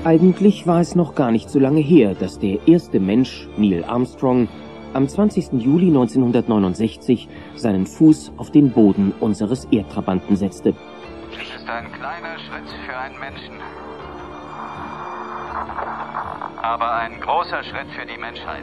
Eigentlich war es noch gar nicht so lange her, dass der erste Mensch, Neil Armstrong, am 20. Juli 1969 seinen Fuß auf den Boden unseres Erdtrabanten setzte. Es ist ein kleiner Schritt für einen Menschen, aber ein großer Schritt für die Menschheit.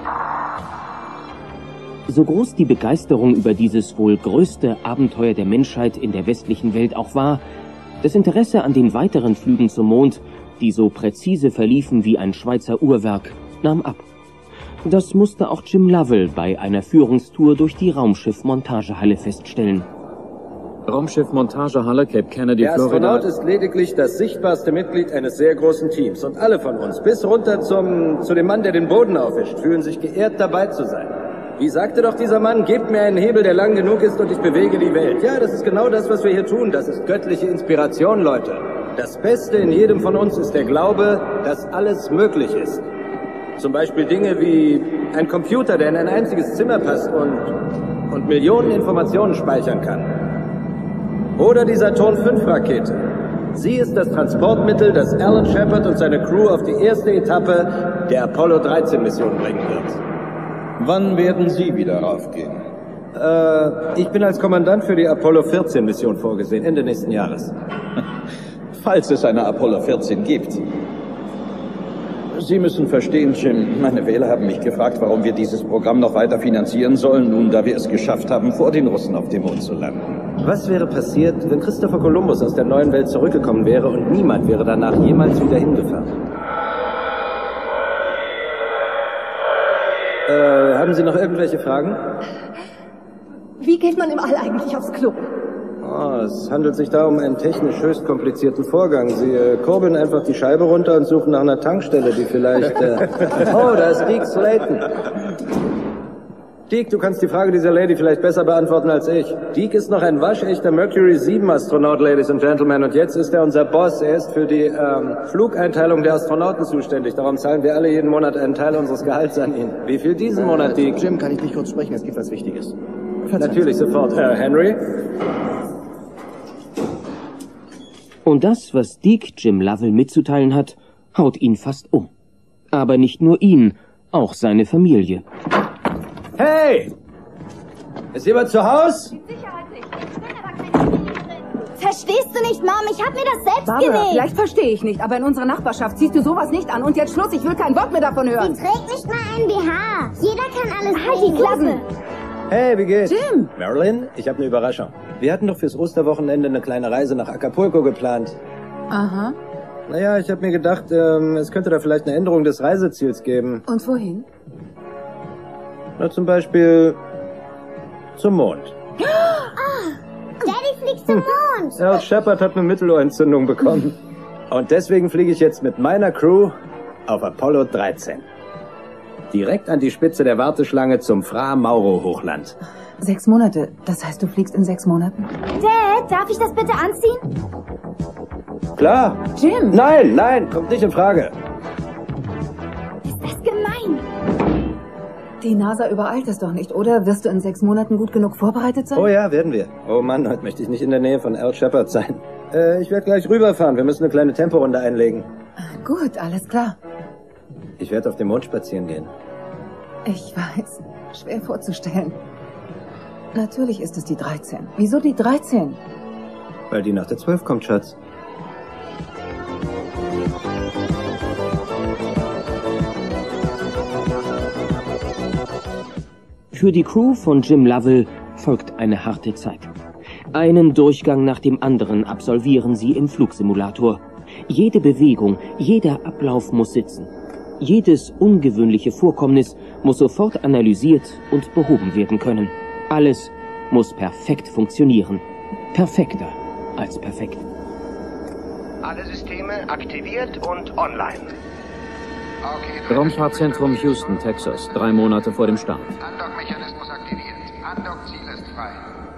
So groß die Begeisterung über dieses wohl größte Abenteuer der Menschheit in der westlichen Welt auch war, das Interesse an den weiteren Flügen zum Mond, die so präzise verliefen wie ein Schweizer Uhrwerk, nahm ab. Das musste auch Jim Lovell bei einer Führungstour durch die Raumschiff-Montagehalle feststellen. Raumschiff-Montagehalle, Cape Kennedy, Florida. Der Astronaut ist lediglich das sichtbarste Mitglied eines sehr großen Teams. Und alle von uns, bis runter zu dem Mann, der den Boden aufwischt, fühlen sich geehrt, dabei zu sein. Wie sagte doch dieser Mann, gebt mir einen Hebel, der lang genug ist und ich bewege die Welt. Ja, das ist genau das, was wir hier tun. Das ist göttliche Inspiration, Leute. Das Beste in jedem von uns ist der Glaube, dass alles möglich ist. Zum Beispiel Dinge wie ein Computer, der in ein einziges Zimmer passt und Millionen Informationen speichern kann. Oder die Saturn-V-Rakete. Sie ist das Transportmittel, das Alan Shepard und seine Crew auf die erste Etappe der Apollo-13-Mission bringen wird. Wann werden Sie wieder raufgehen? Ich bin als Kommandant für die Apollo-14-Mission vorgesehen, Ende nächsten Jahres. Falls es eine Apollo 14 gibt. Sie müssen verstehen, Jim, meine Wähler haben mich gefragt, warum wir dieses Programm noch weiter finanzieren sollen, nun da wir es geschafft haben, vor den Russen auf dem Mond zu landen. Was wäre passiert, wenn Christopher Columbus aus der neuen Welt zurückgekommen wäre und niemand wäre danach jemals wieder hingefahren? Haben Sie noch irgendwelche Fragen? Wie geht man im All eigentlich aufs Klo? Oh, es handelt sich da um einen technisch höchst komplizierten Vorgang. Sie kurbeln einfach die Scheibe runter und suchen nach einer Tankstelle, die vielleicht... Oh, da ist Deke Slayton. Deke, du kannst die Frage dieser Lady vielleicht besser beantworten als ich. Deke ist noch ein waschechter Mercury 7-Astronaut, Ladies and Gentlemen, und jetzt ist er unser Boss. Er ist für die Flugeinteilung der Astronauten zuständig. Darum zahlen wir alle jeden Monat einen Teil unseres Gehalts an ihn. Wie viel diesen Monat, Deke? Jim, kann ich nicht kurz sprechen? Es gibt was Wichtiges. Natürlich, sofort. Henry? Und das, was Deke Jim Lovell mitzuteilen hat, haut ihn fast um. Aber nicht nur ihn, auch seine Familie. Hey! Ist jemand zu Haus? Mit Sicherheit nicht. Ich bin aber keine Familie. Verstehst du nicht, Mom? Ich hab mir das selbst Barbara, genäht. vielleicht verstehe ich nicht, aber in unserer Nachbarschaft ziehst du sowas nicht an. Und jetzt Schluss, ich will kein Wort mehr davon hören. Sie trägt nicht mal ein BH. Jeder kann alles Halt die Klappe. Hey, wie geht's? Jim! Marilyn, ich habe eine Überraschung. Wir hatten doch fürs Osterwochenende eine kleine Reise nach Acapulco geplant. Aha. Naja, ich habe mir gedacht, es könnte da vielleicht eine Änderung des Reiseziels geben. Und wohin? Na, zum Beispiel zum Mond. Daddy fliegt zum Mond. Al Shepard hat eine Mittelohrentzündung bekommen. Und deswegen fliege ich jetzt mit meiner Crew auf Apollo 13. Direkt an die Spitze der Warteschlange zum Fra Mauro Hochland. 6 Monate. Das heißt, du fliegst in 6 Monaten? Dad, darf ich das bitte anziehen? Klar. Jim! Nein, kommt nicht in Frage. Ist das gemein? Die NASA übereilt es doch nicht, oder? Wirst du in 6 Monaten gut genug vorbereitet sein? Oh ja, werden wir. Oh Mann, heute möchte ich nicht in der Nähe von Al Shepard sein. Ich werde gleich rüberfahren. Wir müssen eine kleine Temporunde einlegen. Gut, alles klar. Ich werde auf dem Mond spazieren gehen. Ich weiß. Schwer vorzustellen. Natürlich ist es die 13. Wieso die 13? Weil die nach der 12 kommt, Schatz. Für die Crew von Jim Lovell folgt eine harte Zeit. Einen Durchgang nach dem anderen absolvieren sie im Flugsimulator. Jede Bewegung, jeder Ablauf muss sitzen. Jedes ungewöhnliche Vorkommnis muss sofort analysiert und behoben werden können. Alles muss perfekt funktionieren. Perfekter als perfekt. Alle Systeme aktiviert und online. Okay, Raumfahrtzentrum Houston, Texas. 3 Monate vor dem Start. Andock-Mechanismus aktiviert. Andock-Ziel ist frei.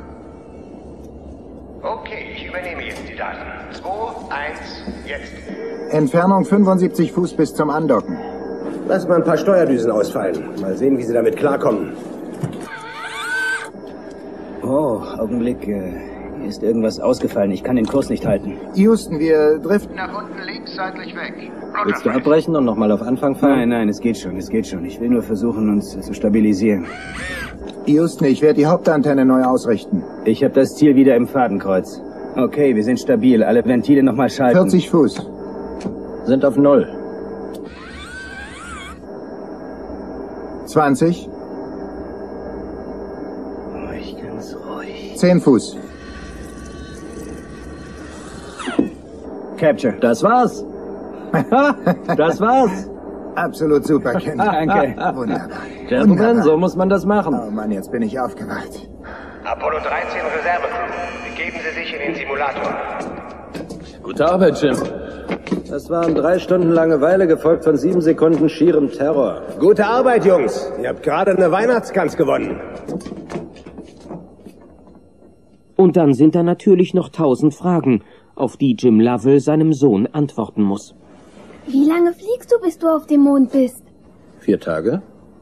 Okay, ich übernehme jetzt die Daten. 2, 1, jetzt. Entfernung 75 Fuß bis zum Andocken. Lass mal ein paar Steuerdüsen ausfallen. Mal sehen, wie sie damit klarkommen. Oh, Augenblick. Mir ist irgendwas ausgefallen. Ich kann den Kurs nicht halten. Houston, wir driften Nach unten links, seitlich weg. Willst du abbrechen und nochmal auf Anfang fahren? Nein, es geht schon, Ich will nur versuchen, uns zu stabilisieren. Houston, ich werde die Hauptantenne neu ausrichten. Ich habe das Ziel wieder im Fadenkreuz. Okay, wir sind stabil. Alle Ventile nochmal schalten. 40 Fuß. Sind auf 0. 20. Ruhig, ganz ruhig. 10 Fuß. Capture. Das war's. Das war's. Absolut super, Ken. Danke. Wunderbar. Gentlemen, Wunderbar. so muss man das machen. Oh Mann, jetzt bin ich aufgewacht. Apollo 13 Reservecrew. Begeben Sie sich in den Simulator. Gute Arbeit, Jim. Das waren 3 Stunden Langeweile, gefolgt von 7 Sekunden schierem Terror. Gute Arbeit, Jungs. Ihr habt gerade eine Weihnachtsgans gewonnen. Und dann sind da natürlich noch 1000 Fragen, auf die Jim Lovell seinem Sohn antworten muss. Wie lange fliegst du, bis du auf dem Mond bist? 4 Tage.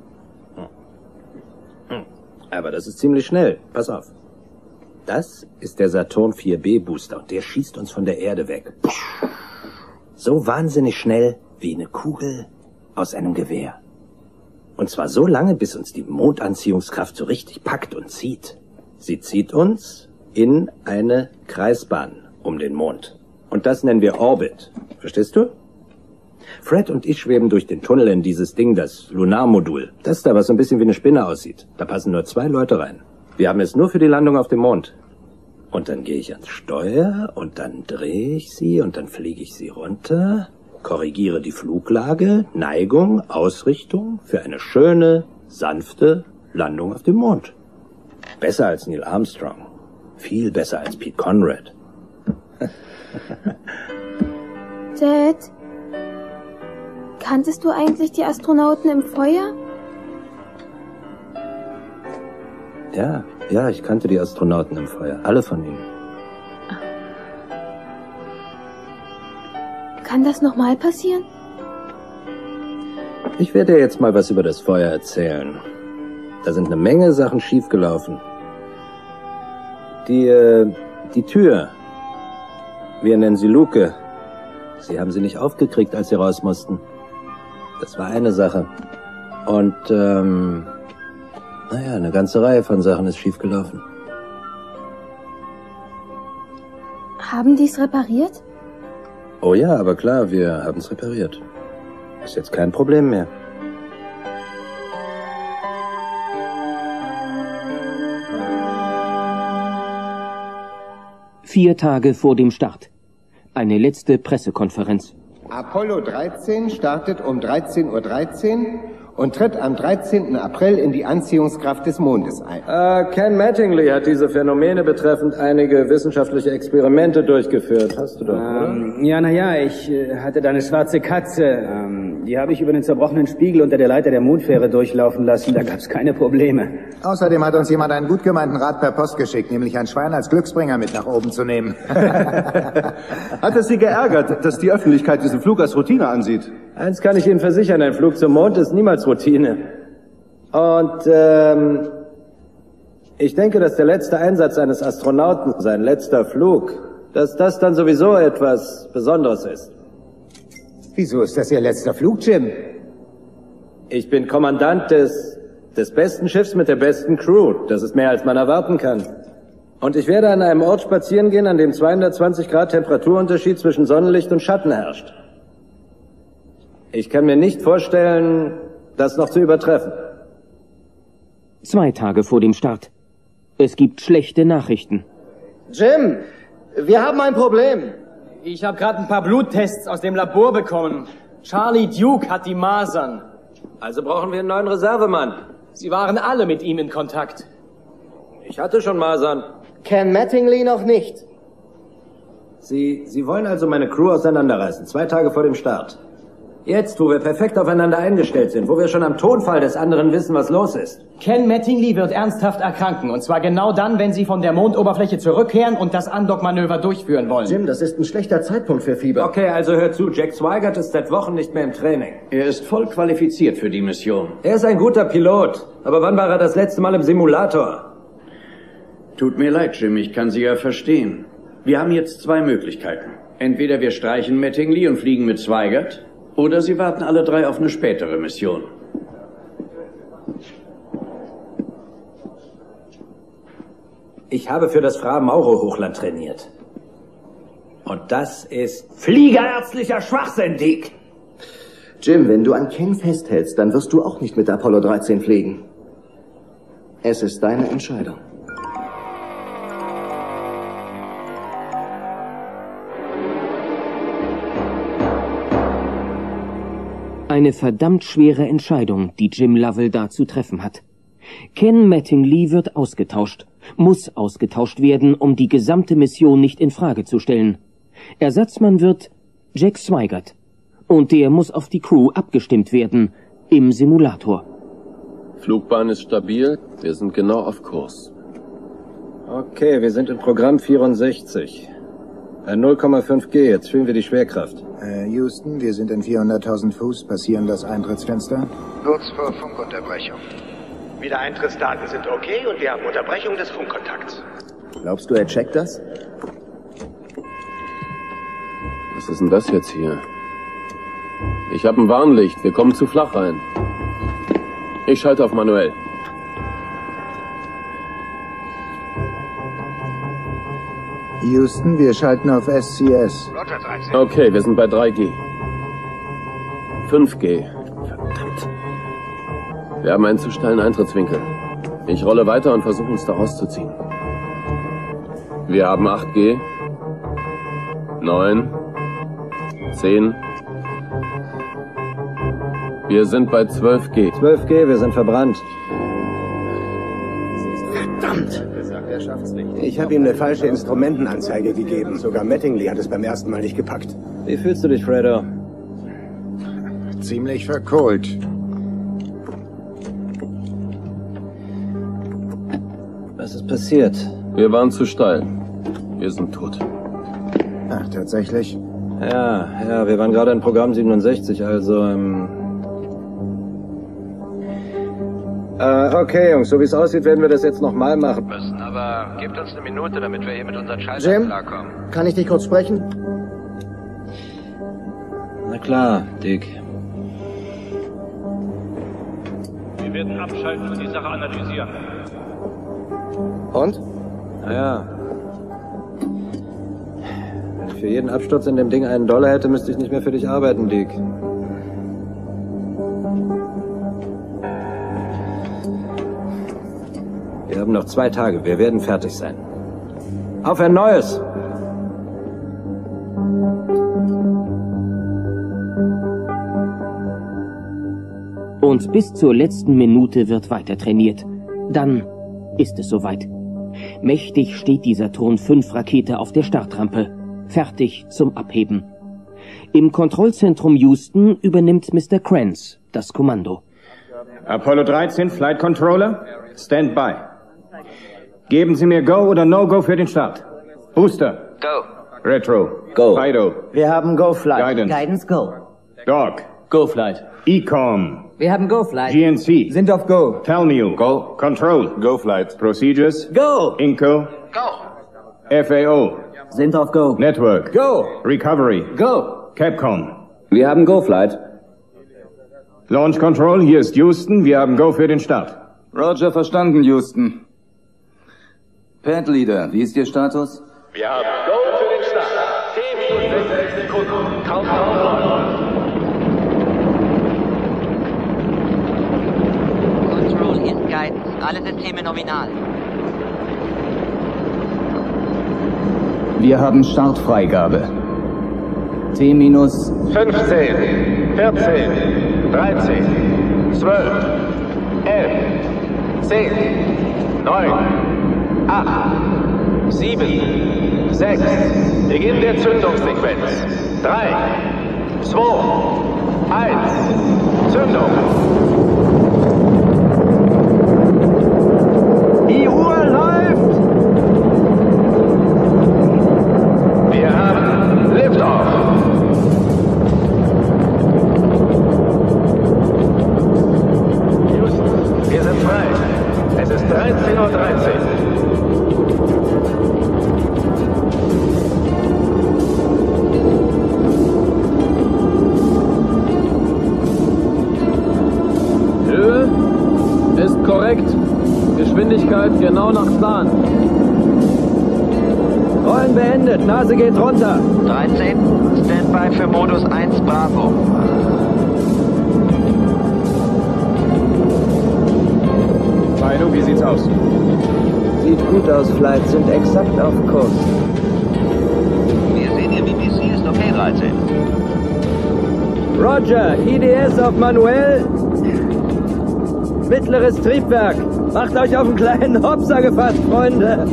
Aber das ist ziemlich schnell. Pass auf. Das ist der Saturn 4B Booster und der schießt uns von der Erde weg. So wahnsinnig schnell wie eine Kugel aus einem Gewehr. Und zwar so lange, bis uns die Mondanziehungskraft so richtig packt und zieht. Sie zieht uns in eine Kreisbahn um den Mond. Und das nennen wir Orbit. Verstehst du? Fred und ich schweben durch den Tunnel in dieses Ding, das Lunarmodul. Das da, was so ein bisschen wie eine Spinne aussieht. Da passen nur 2 Leute rein. Wir haben es nur für die Landung auf dem Mond. Und dann gehe ich ans Steuer und dann drehe ich sie und dann fliege ich sie runter, korrigiere die Fluglage, Neigung, Ausrichtung für eine schöne, sanfte Landung auf dem Mond. Besser als Neil Armstrong. Viel besser als Pete Conrad. Dad, kanntest du eigentlich die Astronauten im Feuer? Ja, ich kannte die Astronauten im Feuer. Alle von ihnen. Kann das nochmal passieren? Ich werde dir jetzt mal was über das Feuer erzählen. Da sind eine Menge Sachen schiefgelaufen. Die Tür. Wir nennen sie Luke. Sie haben sie nicht aufgekriegt, als sie raus mussten. Das war eine Sache. Und, eine ganze Reihe von Sachen ist schiefgelaufen. Haben die es repariert? Oh ja, aber klar, wir haben es repariert. Ist jetzt kein Problem mehr. Vier Tage vor dem Start. Eine letzte Pressekonferenz. Apollo 13 startet um 13:13 Uhr und tritt am 13. April in die Anziehungskraft des Mondes ein. Ken Mattingly hat diese Phänomene betreffend einige wissenschaftliche Experimente durchgeführt. Hast du doch, oder? Ja, ich hatte da eine schwarze Katze. Die habe ich über den zerbrochenen Spiegel unter der Leiter der Mondfähre durchlaufen lassen. Da gab's keine Probleme. Außerdem hat uns jemand einen gut gemeinten Rat per Post geschickt, nämlich ein Schwein als Glücksbringer mit nach oben zu nehmen. Hat es Sie geärgert, dass die Öffentlichkeit diesen Flug als Routine ansieht? Eins kann ich Ihnen versichern, ein Flug zum Mond ist niemals Routine. Und, ich denke, dass der letzte Einsatz eines Astronauten, sein letzter Flug, dass das dann sowieso etwas Besonderes ist. Wieso ist das Ihr letzter Flug, Jim? Ich bin Kommandant des besten Schiffs mit der besten Crew. Das ist mehr, als man erwarten kann. Und ich werde an einem Ort spazieren gehen, an dem 220 Grad Temperaturunterschied zwischen Sonnenlicht und Schatten herrscht. Ich kann mir nicht vorstellen, das noch zu übertreffen. 2 Tage vor dem Start. Es gibt schlechte Nachrichten. Jim, wir haben ein Problem. Ich habe gerade ein paar Bluttests aus dem Labor bekommen. Charlie Duke hat die Masern. Also brauchen wir einen neuen Reservemann. Sie waren alle mit ihm in Kontakt. Ich hatte schon Masern. Ken Mattingly noch nicht. Sie wollen also meine Crew auseinanderreißen, 2 Tage vor dem Start. Jetzt, wo wir perfekt aufeinander eingestellt sind, wo wir schon am Tonfall des anderen wissen, was los ist. Ken Mattingly wird ernsthaft erkranken. Und zwar genau dann, wenn Sie von der Mondoberfläche zurückkehren und das Undock-Manöver durchführen wollen. Jim, das ist ein schlechter Zeitpunkt für Fieber. Okay, also hör zu. Jack Swigert ist seit Wochen nicht mehr im Training. Er ist voll qualifiziert für die Mission. Er ist ein guter Pilot. Aber wann war er das letzte Mal im Simulator? Tut mir leid, Jim, ich kann Sie ja verstehen. Wir haben jetzt zwei Möglichkeiten. Entweder wir streichen Mattingly und fliegen mit Zweigert, oder Sie warten alle drei auf eine spätere Mission. Ich habe für das Fra-Mauro-Hochland trainiert. Und das ist fliegerärztlicher Schwachsinn, Dick. Jim, wenn du an Ken festhältst, dann wirst du auch nicht mit Apollo 13 fliegen. Es ist deine Entscheidung. Eine verdammt schwere Entscheidung, die Jim Lovell da zu treffen hat. Ken Mattingly wird ausgetauscht, muss ausgetauscht werden, um die gesamte Mission nicht in Frage zu stellen. Ersatzmann wird Jack Swigert. Und der muss auf die Crew abgestimmt werden, im Simulator. Flugbahn ist stabil, wir sind genau auf Kurs. Okay, wir sind in Programm 64. 0,5 G, jetzt fühlen wir die Schwerkraft. Houston, wir sind in 400.000 Fuß, passieren das Eintrittsfenster. Kurz vor Funkunterbrechung. Wiedereintrittsdaten sind okay und wir haben Unterbrechung des Funkkontakts. Glaubst du, er checkt das? Was ist denn das jetzt hier? Ich habe ein Warnlicht, wir kommen zu flach rein. Ich schalte auf manuell. Houston, wir schalten auf SCS. Okay, wir sind bei 3G. 5G. Verdammt. Wir haben einen zu steilen Eintrittswinkel. Ich rolle weiter und versuche uns da rauszuziehen. Wir haben 8G. 9. 10. Wir sind bei 12G. 12G, wir sind verbrannt. Verdammt! Ich habe ihm eine falsche Instrumentenanzeige gegeben. Sogar Mattingly hat es beim ersten Mal nicht gepackt. Wie fühlst du dich, Fredo? Ziemlich verkohlt. Was ist passiert? Wir waren zu steil. Wir sind tot. Ach, tatsächlich? Ja, wir waren gerade in Programm 67, also, okay, Jungs, so wie es aussieht, werden wir das jetzt nochmal machen müssen. Aber gebt uns eine Minute, damit wir hier mit unseren Schaltern klarkommen. Kann ich dich kurz sprechen? Na klar, Dick. Wir werden abschalten und die Sache analysieren. Und? Naja. Wenn ich für jeden Absturz in dem Ding $1 hätte, müsste ich nicht mehr für dich arbeiten, Dick. Wir haben noch 2 Tage. Wir werden fertig sein. Auf ein neues! Und bis zur letzten Minute wird weiter trainiert. Dann ist es soweit. Mächtig steht die Saturn-V-Rakete auf der Startrampe. Fertig zum Abheben. Im Kontrollzentrum Houston übernimmt Mr. Kranz das Kommando. Apollo 13, Flight Controller, Stand by. Geben Sie mir Go oder No-Go für den Start. Booster. Go. Retro. Go. Fido. Wir haben Go Flight. Guidance. Guidance Go. Dog. Go Flight. Ecom. Wir haben Go Flight. GNC. Sind auf Go. Telmew. Go. Control. Go Flight. Procedures. Go. Inco. Go. FAO. Sind auf Go. Network. Go. Recovery. Go. Capcom. Wir haben Go Flight. Launch Control, hier ist Houston. Wir haben Go für den Start. Roger, verstanden, Houston. Pad Leader, wie ist Ihr Status? Wir haben Go für den Start. 10 Minuten 60 Sekunden. Countdown läuft. Control in Guidance. Alle Systeme nominal. Wir haben Startfreigabe. T-minus 15, 14, 13, 12, 11, 10, 9, 8, 7, 6. Beginn der Zündungssequenz. 3, 2, 1. Zündung. Die Uhr läuft. Wir haben Liftoff. Houston, wir sind frei. Es ist 13:13 Uhr. läuft genau nach Plan. Rollen beendet, Nase geht runter. 13, Standby für Modus 1 Bravo. Fido, wie sieht's aus? Sieht gut aus, Flight, sind exakt auf Kurs. Wir sehen Ihr BBC ist okay, 13. Roger, IDS auf manuell. Mittleres Triebwerk. Macht euch auf einen kleinen Hopser gefasst, Freunde.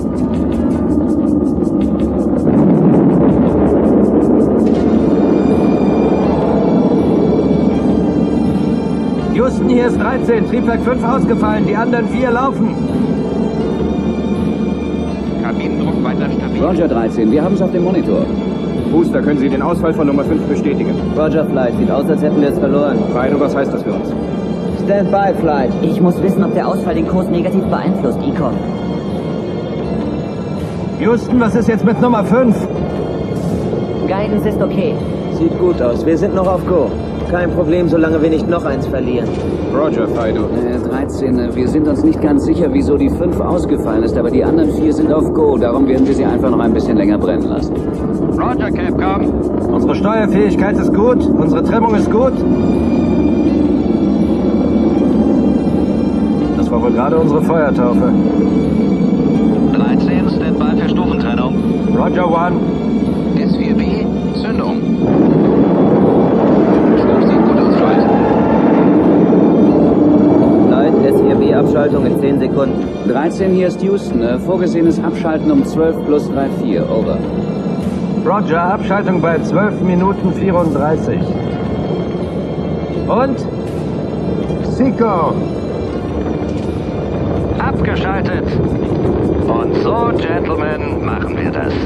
Houston, hier ist 13. Triebwerk 5 ausgefallen. Die anderen 4 laufen. Kabinendruck weiter stabil. Roger 13, wir haben es auf dem Monitor. Booster, können Sie den Ausfall von Nummer 5 bestätigen? Roger, Flight. Sieht aus, als hätten wir es verloren. Fido, was heißt das für uns? Standby, Flight. Ich muss wissen, ob der Ausfall den Kurs negativ beeinflusst, Econ. Houston, was ist jetzt mit Nummer 5? Guidance ist okay. Sieht gut aus. Wir sind noch auf Go. Kein Problem, solange wir nicht noch eins verlieren. Roger, Fido. 13, wir sind uns nicht ganz sicher, wieso die 5 ausgefallen ist, aber die anderen 4 sind auf Go. Darum werden wir sie einfach noch ein bisschen länger brennen lassen. Roger, Capcom. Unsere Steuerfähigkeit ist gut, unsere Trimmung ist gut. Das war wohl gerade unsere Feuertaufe. 13, Standby für Stufentrennung. Roger, One. S4B, Zündung. Light, S4B-Abschaltung in 10 Sekunden. 13, hier ist Houston. Vorgesehenes Abschalten um 12 plus 3,4. Over. Roger, Abschaltung bei 12 Minuten 34. Und? Zico! Abgeschaltet. Und so, Gentlemen, machen wir das.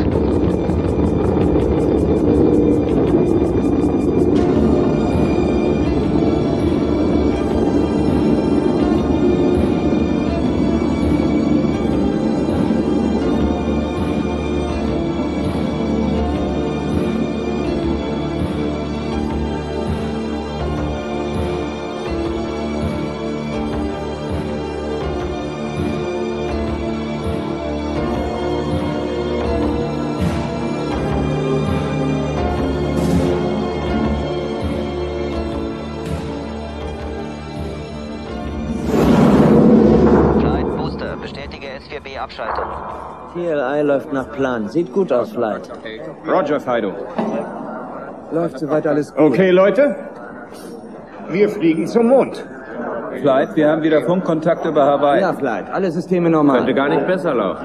Abschaltung. TLI läuft nach Plan. Sieht gut aus, Flight. Roger, Fido. Läuft soweit alles gut. Okay, Leute. Wir fliegen zum Mond. Flight, wir haben wieder Funkkontakt über Hawaii. Ja, Flight. Alle Systeme normal. Könnte gar nicht besser laufen.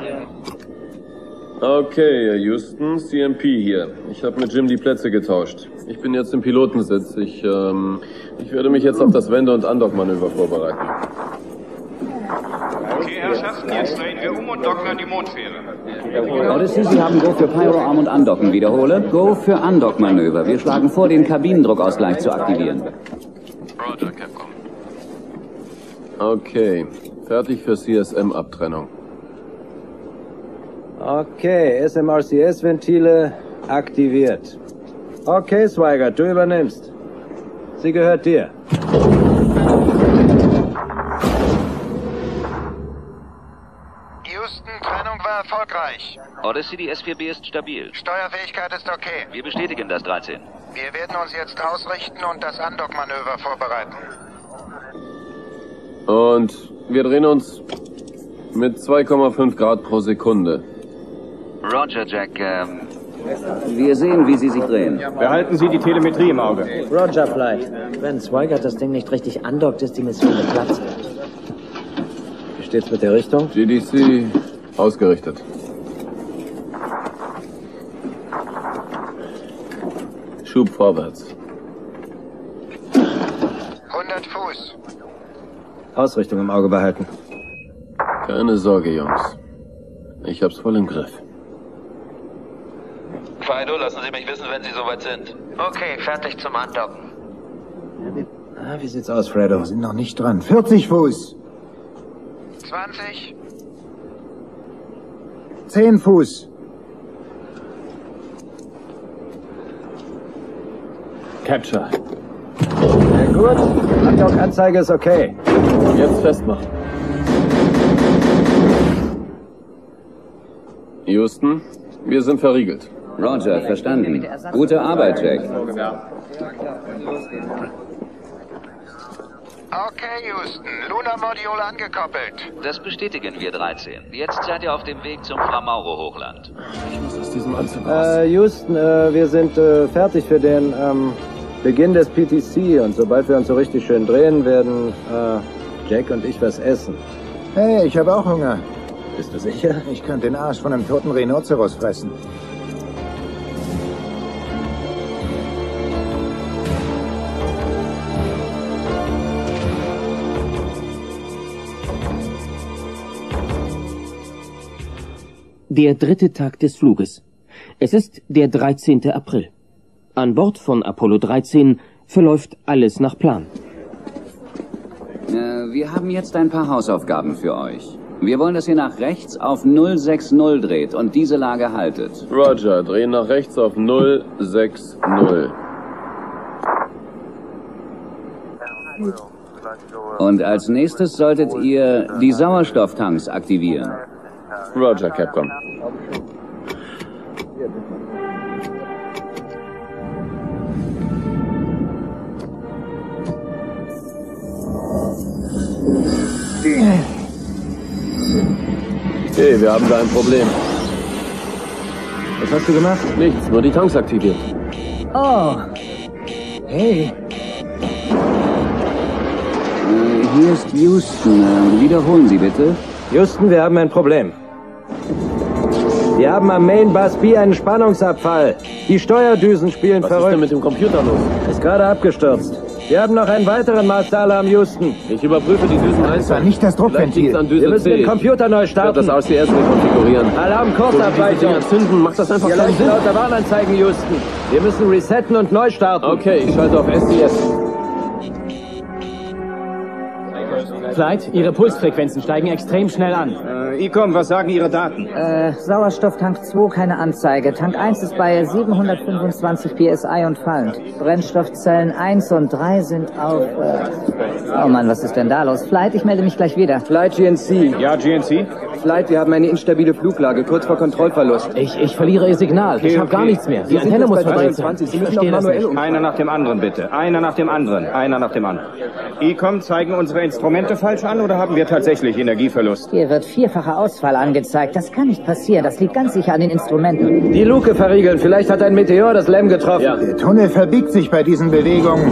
Okay, Houston, CMP hier. Ich habe mit Jim die Plätze getauscht. Ich bin jetzt im Pilotensitz. Ich werde mich jetzt auf das Wende- und Andock-Manöver vorbereiten. Okay, Herrschaften, jetzt drehen wir um und docken an die Mondfähre. Odyssey, Sie haben Go für Pyroarm und Andocken. Wiederhole. Go für Andock-Manöver. Wir schlagen vor, den Kabinendruckausgleich zu aktivieren. Roger, Capcom. Okay, fertig für CSM-Abtrennung. Okay, SMRCS-Ventile aktiviert. Okay, Swigert, du übernimmst. Sie gehört dir. Houston, Trennung war erfolgreich. Odyssey, die S4B ist stabil. Steuerfähigkeit ist okay. Wir bestätigen das, 13. Wir werden uns jetzt ausrichten und das Andock-Manöver vorbereiten. Und wir drehen uns mit 2,5 Grad pro Sekunde. Roger, Jack, Wir sehen, wie Sie sich drehen. Behalten Sie die Telemetrie im Auge. Roger, Flight. Wenn Swigert das Ding nicht richtig andockt, ist die Mission geplatzt. Wie steht's mit der Richtung? GDC ausgerichtet. Schub vorwärts. 100 Fuß. Ausrichtung im Auge behalten. Keine Sorge, Jungs. Ich hab's voll im Griff. Fido, lassen Sie mich wissen, wenn Sie soweit sind. Okay, fertig zum Andocken. Wie sieht's aus, Fredo? Wir sind noch nicht dran. 40 Fuß. 20. 10 Fuß. Capture. Sehr gut. Andock-Anzeige ist okay. Jetzt festmachen. Houston, wir sind verriegelt. Roger, verstanden. Gute Arbeit, Jack. Okay, Houston. Lunar-Modul angekoppelt. Das bestätigen wir 13. Jetzt seid ihr auf dem Weg zum Framauro-Hochland. Ich muss aus diesem Anzug raus. Houston, wir sind fertig für den Beginn des PTC. Und sobald wir uns so richtig schön drehen, werden Jack und ich was essen. Hey, ich habe auch Hunger. Bist du sicher? Ich könnte den Arsch von einem toten Rhinoceros fressen. Der 3. Tag des Fluges. Es ist der 13. April. An Bord von Apollo 13 verläuft alles nach Plan. Wir haben jetzt ein paar Hausaufgaben für euch. Wir wollen, dass ihr nach rechts auf 060 dreht und diese Lage haltet. Roger, drehen nach rechts auf 060. Und als nächstes solltet ihr die Sauerstofftanks aktivieren. Roger, Capcom. Hey, wir haben da ein Problem. Was hast du gemacht? Nichts, nur die Tanks aktiviert. Oh. Hey. Hier ist Houston. Wiederholen Sie bitte. Houston, wir haben ein Problem. Wir haben am Main Bus B einen Spannungsabfall. Die Steuerdüsen spielen verrückt. Was ist denn mit dem Computer los? Ist gerade abgestürzt. Wir haben noch einen weiteren Master-Alarm, Houston. Ich überprüfe die Düsen einzeln. Das war nicht das Druckventil. Wir müssen den Computer neu starten. Ich werde das ACS rekonfigurieren. Alarm Kurzabweichung. Zünden, macht das einfach keinen keinen Sinn. Sinn. Lauter Warnanzeigen, Houston. Wir müssen resetten und neu starten. Okay, ich schalte auf SDS. Flight, Ihre Pulsfrequenzen steigen extrem schnell an. ICOM, was sagen Ihre Daten? Sauerstofftank 2 keine Anzeige. Tank 1 ist bei 725 PSI und fallend. Brennstoffzellen 1 und 3 sind auf... Oh Mann, was ist denn da los? Flight, ich melde mich gleich wieder. Flight GNC. Ja, GNC? Flight, wir haben eine instabile Fluglage, kurz vor Kontrollverlust. Ich verliere Ihr Signal. Ich habe gar nichts mehr. Die Antenne muss verdreht sein. Sie müssen noch manuell umstellen. Einer nach dem anderen, bitte. Einer nach dem anderen. Einer nach dem anderen. ICOM, zeigen unsere Instrumente falsch an oder haben wir tatsächlich Energieverlust? Hier wird vierfacher Ausfall angezeigt. Das kann nicht passieren. Das liegt ganz sicher an den Instrumenten. Die Luke verriegeln. Vielleicht hat ein Meteor das LEM getroffen. Ja. Der Tunnel verbiegt sich bei diesen Bewegungen.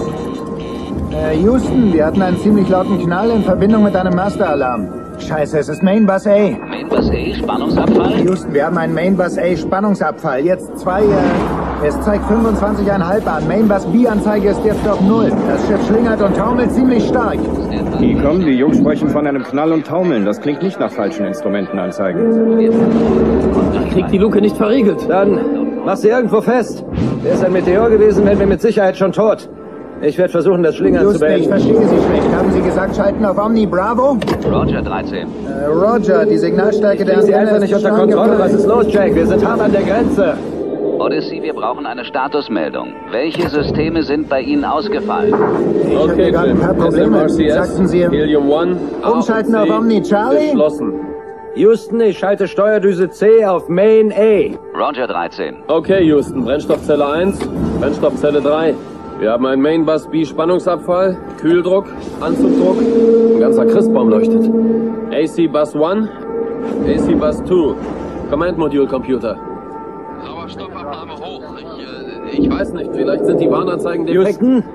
Houston, wir hatten einen ziemlich lauten Knall in Verbindung mit einem Master-Alarm. Scheiße, es ist Main Bus A. Main Bus A, Spannungsabfall? Houston, wir haben einen Main Bus A Spannungsabfall. Jetzt es zeigt 25,5 an. Main Bus B Anzeige ist jetzt auf 0. Das Schiff schlingert und taumelt ziemlich stark. ICOM, die Jungs sprechen von einem Knall und Taumeln. Das klingt nicht nach falschen Instrumentenanzeigen. Ich krieg die Luke nicht verriegelt. Dann mach sie irgendwo fest. Wäre es ein Meteor gewesen, wären wir mit Sicherheit schon tot. Ich werde versuchen, das Schlingern zu beenden. Ich verstehe Sie schlecht. Haben Sie gesagt, schalten auf Omni Bravo? Roger 13. Roger, die Signalstärke der Sie Antenne einfach nicht unter Kontrolle. Was ist los, Jack? Wir sind hart an der Grenze. Odyssey, wir brauchen eine Statusmeldung. Welche Systeme sind bei Ihnen ausgefallen? Okay, gerade ein paar Probleme. Sagten Sie, Helium 1, umschalten auf Omni Charlie? Geschlossen. Houston, ich schalte Steuerdüse C auf Main A. Roger 13. Okay, Houston, Brennstoffzelle 1, Brennstoffzelle 3. Wir haben einen Main Bus B Spannungsabfall, Kühldruck, Anzugdruck, ein ganzer Christbaum leuchtet. AC Bus 1, AC Bus 2, Command Module Computer. Sauerstoffabnahme hoch. Ich weiß nicht, vielleicht sind die Warnanzeigen defekt. Houston,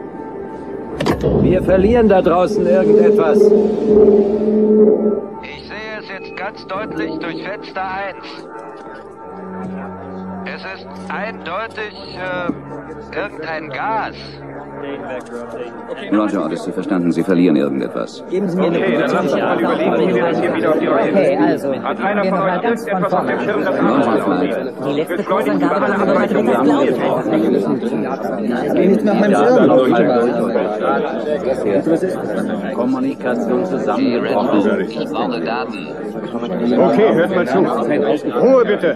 wir verlieren da draußen irgendetwas. Ich sehe es jetzt ganz deutlich durch Fenster 1. Es ist eindeutig irgendein Gas. Roger, Odyssey, verstanden. Sie verlieren irgendetwas. Geben Sie mir eine Okay, dann lassen wir mal überlegen, wie wir das hier wieder auf die Reihe Okay, kriegen. also, Hat einer wir von nochmal euch ganz von irgendetwas auf dem vorne. Schirm, das Roger, Flight. Die letzte Kursangabe haben wir heute nicht Nicht nach meinem Kommunikation zusammengebrochen. Ich brauche Daten. Okay, hört mal zu. Ruhe bitte.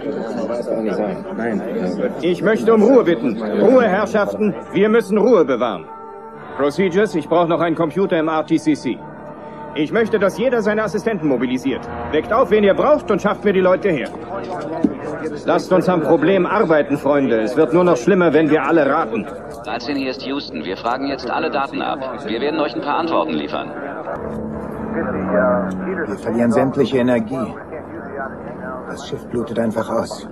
Ich möchte um Ruhe bitten. Ruhe, Herrschaften. Wir müssen Ruhe bewahren. Procedures, ich brauche noch einen Computer im RTCC. Ich möchte, dass jeder seine Assistenten mobilisiert. Weckt auf, wen ihr braucht und schafft mir die Leute her. Lasst uns am Problem arbeiten, Freunde. Es wird nur noch schlimmer, wenn wir alle raten. 13, hier ist Houston. Wir fragen jetzt alle Daten ab. Wir werden euch ein paar Antworten liefern. Wir verlieren sämtliche Energie. Das Schiff blutet einfach aus.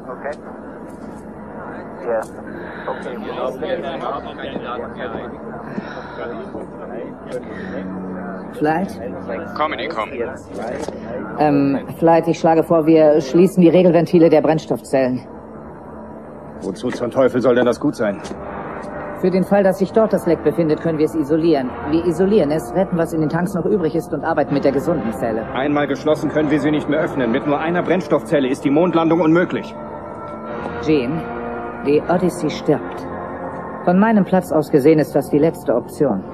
Flight? Comedy-Com. Flight, ich schlage vor, wir schließen die Regelventile der Brennstoffzellen. Wozu zum Teufel soll denn das gut sein? Für den Fall, dass sich dort das Leck befindet, können wir es isolieren. Wir isolieren es, retten, was in den Tanks noch übrig ist und arbeiten mit der gesunden Zelle. Einmal geschlossen können wir sie nicht mehr öffnen. Mit nur einer Brennstoffzelle ist die Mondlandung unmöglich. Gene, die Odyssey stirbt. Von meinem Platz aus gesehen ist das die letzte Option.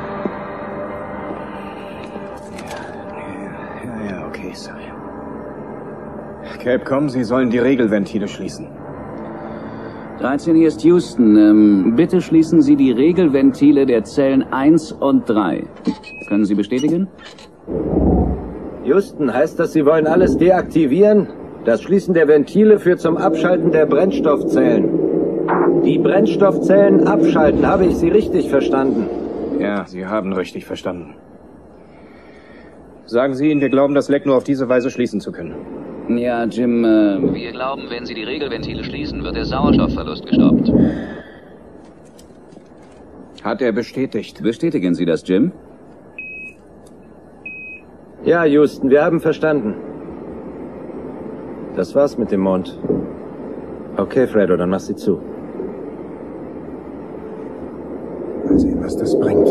Ja, okay, Sir. Capcom, Sie sollen die Regelventile schließen. 13, hier ist Houston. Bitte schließen Sie die Regelventile der Zellen 1 und 3. Können Sie bestätigen? Houston, heißt das, Sie wollen alles deaktivieren? Das Schließen der Ventile führt zum Abschalten der Brennstoffzellen. Die Brennstoffzellen abschalten, habe ich Sie richtig verstanden? Ja, Sie haben richtig verstanden. Sagen Sie ihnen, wir glauben, das Leck nur auf diese Weise schließen zu können. Ja, Jim, wir glauben, wenn Sie die Regelventile schließen, wird der Sauerstoffverlust gestoppt. Hat er bestätigt. Bestätigen Sie das, Jim? Ja, Houston, wir haben verstanden. Das war's mit dem Mond. Okay, Fredo, dann mach sie zu. Mal sehen, was das bringt.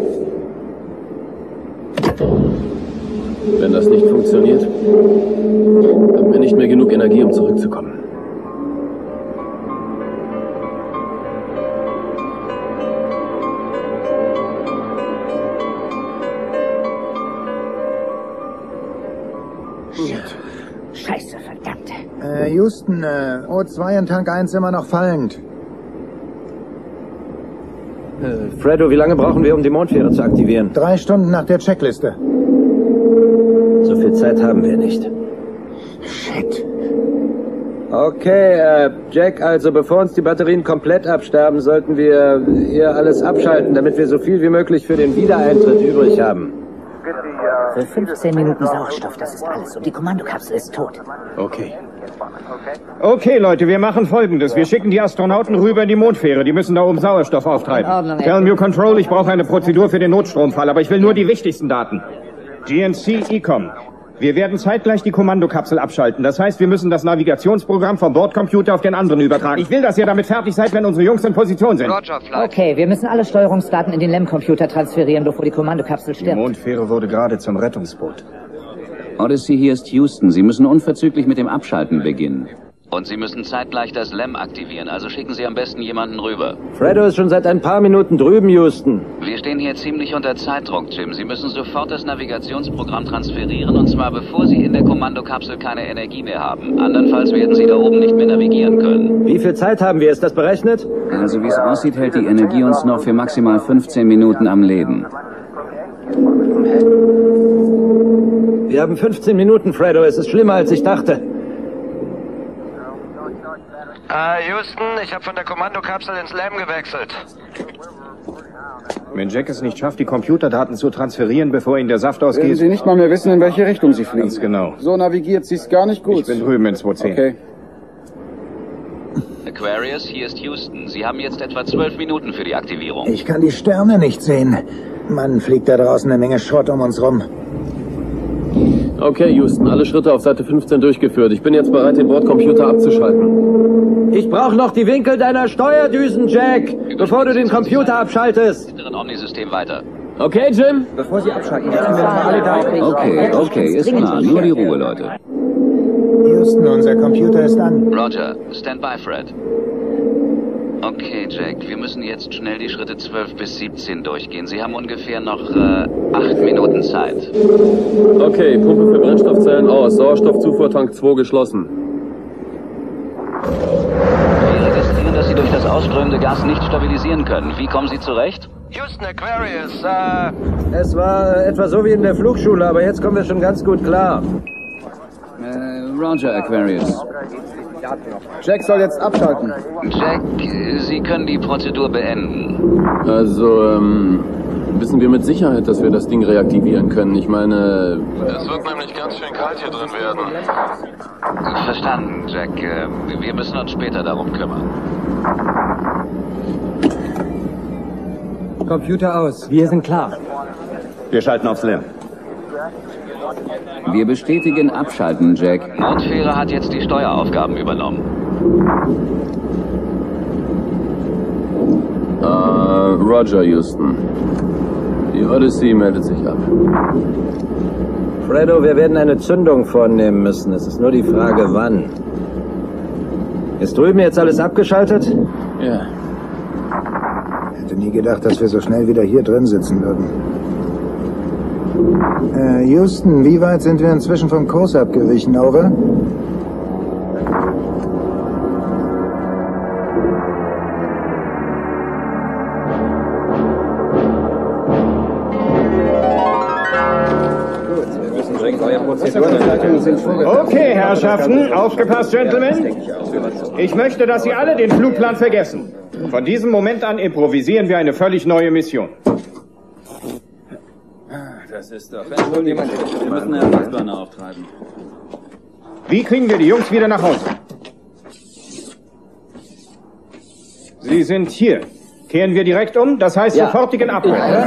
Wenn das nicht funktioniert, haben wir nicht mehr genug Energie, um zurückzukommen. Scheiße, verdammt. Houston, O2 in Tank 1 immer noch fallend. Fredo, wie lange brauchen wir, um die Mondfähre zu aktivieren? 3 Stunden nach der Checkliste. So viel Zeit haben wir nicht. Shit. Okay, Jack, also bevor uns die Batterien komplett absterben, sollten wir hier alles abschalten, damit wir so viel wie möglich für den Wiedereintritt übrig haben. Für 15 Minuten Sauerstoff, das ist alles. Und die Kommandokapsel ist tot. Okay. Okay, Leute, wir machen Folgendes. Wir schicken die Astronauten rüber in die Mondfähre. Die müssen da oben Sauerstoff auftreiben. In Ordnung, Tell Control, ich brauche eine Prozedur für den Notstromfall, aber ich will nur die wichtigsten Daten. GNC Ecom. Wir werden zeitgleich die Kommandokapsel abschalten. Das heißt, wir müssen das Navigationsprogramm vom Bordcomputer auf den anderen übertragen. Ich will, dass ihr damit fertig seid, wenn unsere Jungs in Position sind. Okay, wir müssen alle Steuerungsdaten in den LEM-Computer transferieren, bevor die Kommandokapsel stirbt. Die Mondfähre wurde gerade zum Rettungsboot. Odyssey, hier ist Houston. Sie müssen unverzüglich mit dem Abschalten beginnen. Und Sie müssen zeitgleich das LEM aktivieren, also schicken Sie am besten jemanden rüber. Fredo ist schon seit ein paar Minuten drüben, Houston. Wir stehen hier ziemlich unter Zeitdruck, Jim. Sie müssen sofort das Navigationsprogramm transferieren, und zwar bevor Sie in der Kommandokapsel keine Energie mehr haben. Andernfalls werden Sie da oben nicht mehr navigieren können. Wie viel Zeit haben wir? Ist das berechnet? Also wie es aussieht, hält die Energie uns noch für maximal 15 Minuten am Leben. Wir haben 15 Minuten, Fredo. Es ist schlimmer, als ich dachte. Houston, ich habe von der Kommandokapsel ins LEM gewechselt. Wenn Jack es nicht schafft, die Computerdaten zu transferieren, bevor Ihnen der Saft ausgeht... Werden Sie nicht mal mehr wissen, in welche Richtung Sie fliegen. Ganz genau. So navigiert sie es gar nicht gut. Ich bin drüben in 210. Okay. Aquarius, hier ist Houston. Sie haben jetzt etwa 12 Minuten für die Aktivierung. Ich kann die Sterne nicht sehen. Mann, fliegt da draußen eine Menge Schrott um uns rum. Okay, Houston, alle Schritte auf Seite 15 durchgeführt. Ich bin jetzt bereit, den Bordcomputer abzuschalten. Ich brauche noch die Winkel deiner Steuerdüsen, Jack, bevor du den Computer abschaltest. Hinteren Omnisystem weiter. Okay, Jim? Bevor Sie abschalten, lassen wir mal alle da. Okay, ist klar. Nur die Ruhe, Leute. Houston, unser Computer ist an. Roger, stand by, Fred. Okay, Jack, wir müssen jetzt schnell die Schritte 12 bis 17 durchgehen. Sie haben ungefähr noch 8 Minuten Zeit. Okay, Pumpe für Brennstoffzellen aus. Sauerstoffzufuhrtank 2 geschlossen. Wir registrieren, dass Sie durch das ausströmende Gas nicht stabilisieren können. Wie kommen Sie zurecht? Houston, Aquarius, Es war etwa so wie in der Flugschule, aber jetzt kommen wir schon ganz gut klar. Roger, Aquarius. Jack soll jetzt abschalten. Jack, Sie können die Prozedur beenden. Also, wissen wir mit Sicherheit, dass wir das Ding reaktivieren können? Ich meine... Es wird nämlich ganz schön kalt hier drin werden. Verstanden, Jack. Wir müssen uns später darum kümmern. Computer aus. Wir sind klar. Wir schalten aufs LEM. Wir bestätigen Abschalten, Jack. Mondfähre hat jetzt die Steueraufgaben übernommen. Roger, Houston. Die Odyssey meldet sich ab. Fredo, wir werden eine Zündung vornehmen müssen. Es ist nur die Frage, wann. Ist drüben jetzt alles abgeschaltet? Ja. Hätte nie gedacht, dass wir so schnell wieder hier drin sitzen würden. Houston, wie weit sind wir inzwischen vom Kurs abgewichen, over? Okay, Herrschaften, aufgepasst, Gentlemen. Ich möchte, dass Sie alle den Flugplan vergessen. Von diesem Moment an improvisieren wir eine völlig neue Mission. Das ist doch... Wir müssen eine Ersatzbahner auftreiben. Wie kriegen wir die Jungs wieder nach Hause? Sie sind hier. Kehren wir direkt um, das heißt sofortigen Abbruch.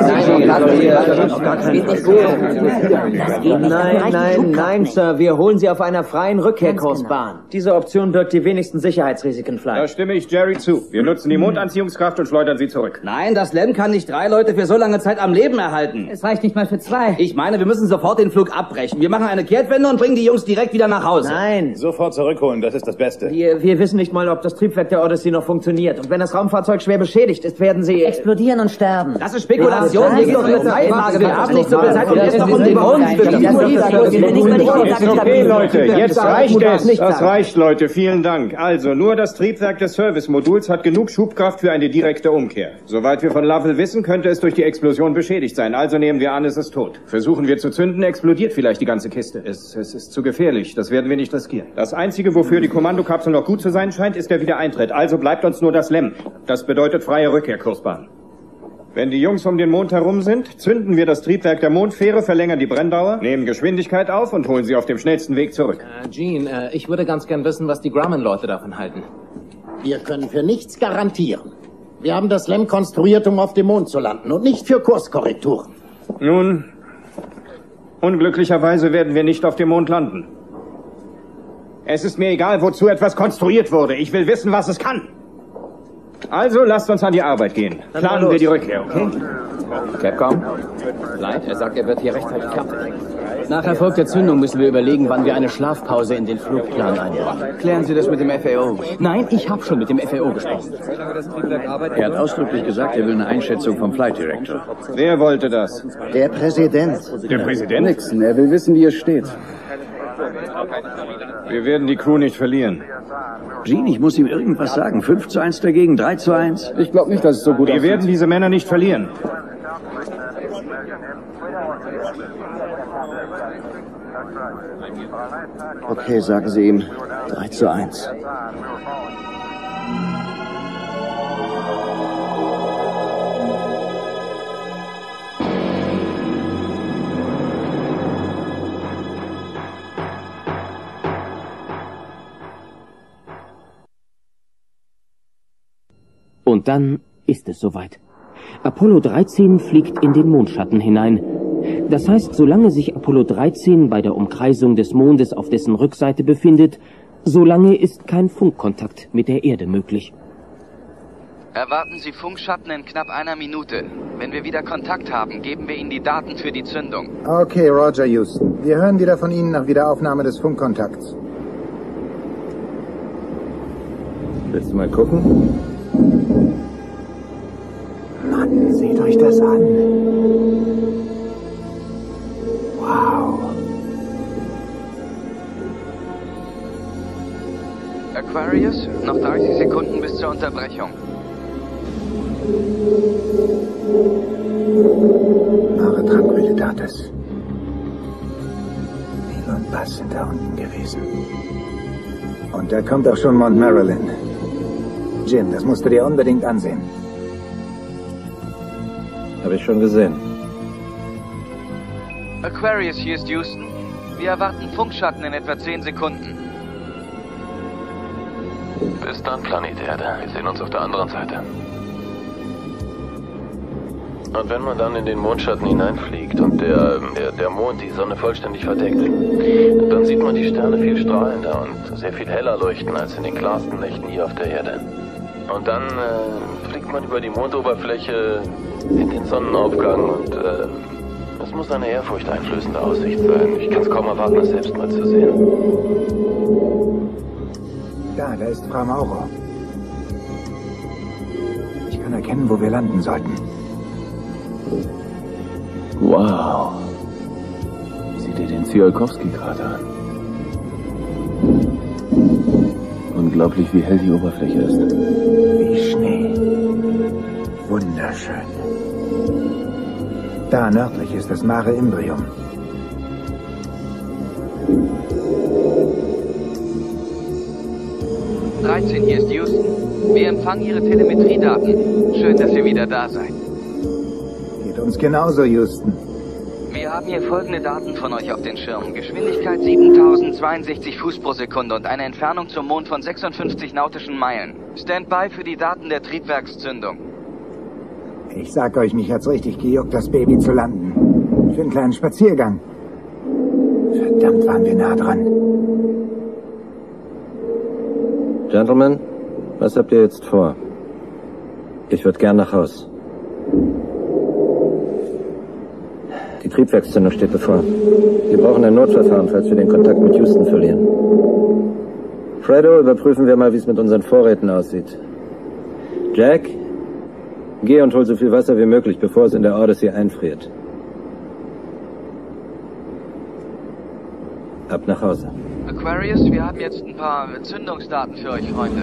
Nein, Sir, wir holen Sie auf einer freien Rückkehrkursbahn. Diese Option birgt die wenigsten Sicherheitsrisiken, Fly. Da stimme ich Jerry zu. Wir nutzen die Mondanziehungskraft und schleudern sie zurück. Nein, das LEM kann nicht 3 Leute für so lange Zeit am Leben erhalten. Es reicht nicht mal für 2. Ich meine, wir müssen sofort den Flug abbrechen. Wir machen eine Kehrtwende und bringen die Jungs direkt wieder nach Hause. Nein. Sofort zurückholen, das ist das Beste. Wir wissen nicht mal, ob das Triebwerk der Odyssey noch funktioniert. Und wenn das Raumfahrzeug schwer beschädigt ist, werden sie... explodieren und sterben. Das ist Spekulation. Hier geht es um eine Zeitfrage. Wir haben nicht so viel Zeit und jetzt noch um den Mond. Ist okay, Leute. Jetzt reicht es. Das reicht, Leute. Vielen Dank. Also, nur das Triebwerk des Service-Moduls hat genug Schubkraft für eine direkte Umkehr. Soweit wir von Lovell wissen, könnte es durch die Explosion beschädigt sein. Also nehmen wir an, es ist tot. Versuchen wir zu zünden, explodiert vielleicht die ganze Kiste. Es ist zu gefährlich. Das werden wir nicht riskieren. Das Einzige, wofür die Kommandokapsel noch gut zu sein scheint, ist der Wiedereintritt. Also bleibt uns nur das LEM. Das bedeutet freie Rückkehrkursbahn. Wenn die Jungs um den Mond herum sind, zünden wir das Triebwerk der Mondfähre, verlängern die Brenndauer, nehmen Geschwindigkeit auf und holen sie auf dem schnellsten Weg zurück. Gene, ich würde ganz gern wissen, was die Grumman-Leute davon halten. Wir können für nichts garantieren. Wir haben das LEM konstruiert, um auf dem Mond zu landen und nicht für Kurskorrekturen. Nun, unglücklicherweise werden wir nicht auf dem Mond landen. Es ist mir egal, wozu etwas konstruiert wurde. Ich will wissen, was es kann. Also, lasst uns an die Arbeit gehen. Planen wir die Rückkehr, okay? Capcom? Light, er sagt, er wird hier rechtzeitig fertig. Nach Erfolg der Zündung müssen wir überlegen, wann wir eine Schlafpause in den Flugplan einbauen. Klären Sie das mit dem FAO. Nein, ich habe schon mit dem FAO gesprochen. Er hat ausdrücklich gesagt, er will eine Einschätzung vom Flight Director. Wer wollte das? Der Präsident. Der Präsident? Nixon, er will wissen, wie es steht. Wir werden die Crew nicht verlieren. Gene, ich muss ihm irgendwas sagen. 5:1 dagegen, 3:1. Ich glaube nicht, dass es so gut aussieht. Wir werden diese Männer nicht verlieren. Okay, sagen Sie ihm. 3:1. Und dann ist es soweit. Apollo 13 fliegt in den Mondschatten hinein. Das heißt, solange sich Apollo 13 bei der Umkreisung des Mondes auf dessen Rückseite befindet, solange ist kein Funkkontakt mit der Erde möglich. Erwarten Sie Funkschatten in knapp einer Minute. Wenn wir wieder Kontakt haben, geben wir Ihnen die Daten für die Zündung. Okay, Roger, Houston. Wir hören wieder von Ihnen nach Wiederaufnahme des Funkkontakts. Willst du mal gucken? Mann, seht euch das an. Wow. Aquarius, noch 30 Sekunden bis zur Unterbrechung. Mare Tranquillitatis. Neil und Buzz sind da unten gewesen. Und da kommt auch schon Mount Marilyn. Jim, das musst du dir unbedingt ansehen. Habe ich schon gesehen. Aquarius, hier ist Houston. Wir erwarten Funkschatten in etwa 10 Sekunden. Bis dann, Planet Erde. Wir sehen uns auf der anderen Seite. Und wenn man dann in den Mondschatten hineinfliegt und der Mond die Sonne vollständig verdeckt, dann sieht man die Sterne viel strahlender und sehr viel heller leuchten als in den klarsten Nächten hier auf der Erde. Und dann fliegt man über die Mondoberfläche in den Sonnenaufgang und das muss eine ehrfurchteinflößende Aussicht sein. Ich kann es kaum erwarten, es selbst mal zu sehen. Da ist Frau Mauro. Ich kann erkennen, wo wir landen sollten. Wow. Sieh dir den Tsiolkovsky-Krater an. Unglaublich, wie hell die Oberfläche ist. Wie Schnee. Wunderschön. Da nördlich ist das Mare Imbrium. Hier ist Houston. Wir empfangen Ihre Telemetriedaten. Schön, dass ihr wieder da seid. Geht uns genauso, Houston. Wir haben hier folgende Daten von euch auf den Schirmen. Geschwindigkeit 7062 Fuß pro Sekunde und eine Entfernung zum Mond von 56 nautischen Meilen. Standby für die Daten der Triebwerkszündung. Ich sag euch, mich hat's richtig gejuckt, das Baby zu landen. Für einen kleinen Spaziergang. Verdammt, waren wir nah dran. Gentlemen, was habt ihr jetzt vor? Ich würde gern nach Haus. Die Triebwerkszündung steht bevor. Wir brauchen ein Notverfahren, falls wir den Kontakt mit Houston verlieren. Fredo, überprüfen wir mal, wie es mit unseren Vorräten aussieht. Jack, geh und hol so viel Wasser wie möglich, bevor es in der Odyssey einfriert. Ab nach Hause. Aquarius, wir haben jetzt ein paar Zündungsdaten für euch, Freunde.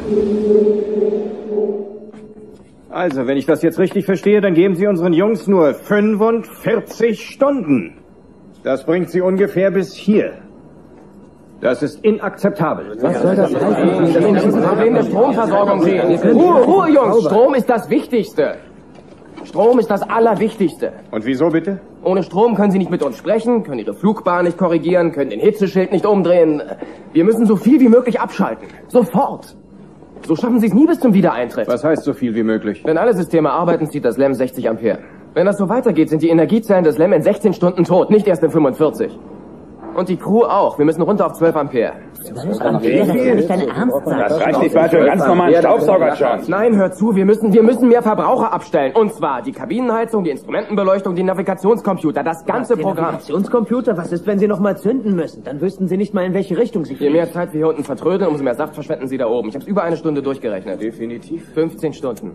Also, wenn ich das jetzt richtig verstehe, dann geben Sie unseren Jungs nur 45 Stunden. Das bringt sie ungefähr bis hier. Das ist inakzeptabel. Was soll das heißen? Das ist ein Problem der Stromversorgung sehen. Ruhe, Jungs! Strom ist das Wichtigste. Strom ist das Allerwichtigste. Und wieso bitte? Ohne Strom können Sie nicht mit uns sprechen, können Ihre Flugbahn nicht korrigieren, können den Hitzeschild nicht umdrehen. Wir müssen so viel wie möglich abschalten. Sofort. So schaffen Sie es nie bis zum Wiedereintritt. Was heißt so viel wie möglich? Wenn alle Systeme arbeiten, zieht das LEM 60 Ampere. Wenn das so weitergeht, sind die Energiezellen des LEM in 16 Stunden tot, nicht erst in 45. Und die Crew auch. Wir müssen runter auf 12 Ampere. 12 Ampere? Das ist nicht dein Ernst sein. Das reicht nicht mal für einen ganz normalen Staubsauger, John. Nein, hört zu, wir müssen mehr Verbraucher abstellen. Und zwar die Kabinenheizung, die Instrumentenbeleuchtung, die Navigationscomputer, das ganze Programm. Navigationscomputer? Was ist, wenn Sie noch mal zünden müssen? Dann wüssten Sie nicht mal, in welche Richtung Sie Je fliegen. mehr Zeit wir hier unten vertrödeln, umso mehr Saft verschwenden Sie da oben. Ich habe über eine Stunde durchgerechnet. Definitiv. 15 Stunden.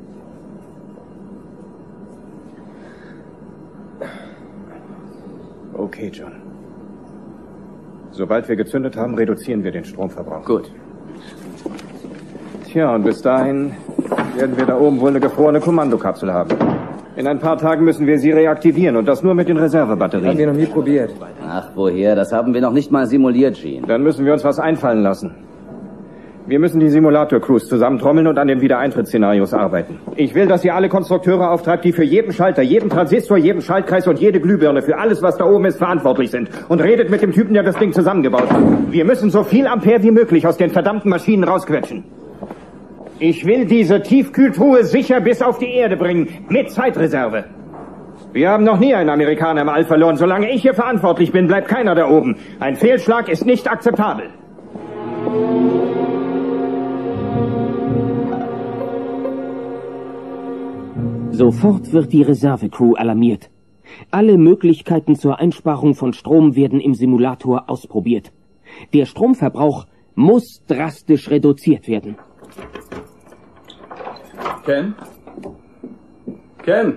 Okay, John. Sobald wir gezündet haben, reduzieren wir den Stromverbrauch. Gut. Tja, und bis dahin werden wir da oben wohl eine gefrorene Kommandokapsel haben. In ein paar Tagen müssen wir sie reaktivieren und das nur mit den Reservebatterien. Haben wir noch nie probiert. Ach, woher? Das haben wir noch nicht mal simuliert, Gene. Dann müssen wir uns was einfallen lassen. Wir müssen die Simulator-Crews zusammentrommeln und an den Wiedereintrittsszenarios arbeiten. Ich will, dass ihr alle Konstrukteure auftreibt, die für jeden Schalter, jeden Transistor, jeden Schaltkreis und jede Glühbirne, für alles, was da oben ist, verantwortlich sind. Und redet mit dem Typen, der das Ding zusammengebaut hat. Wir müssen so viel Ampere wie möglich aus den verdammten Maschinen rausquetschen. Ich will diese Tiefkühltruhe sicher bis auf die Erde bringen, mit Zeitreserve. Wir haben noch nie einen Amerikaner im All verloren. Solange ich hier verantwortlich bin, bleibt keiner da oben. Ein Fehlschlag ist nicht akzeptabel. Sofort wird die Reservecrew alarmiert. Alle Möglichkeiten zur Einsparung von Strom werden im Simulator ausprobiert. Der Stromverbrauch muss drastisch reduziert werden. Ken? Ken?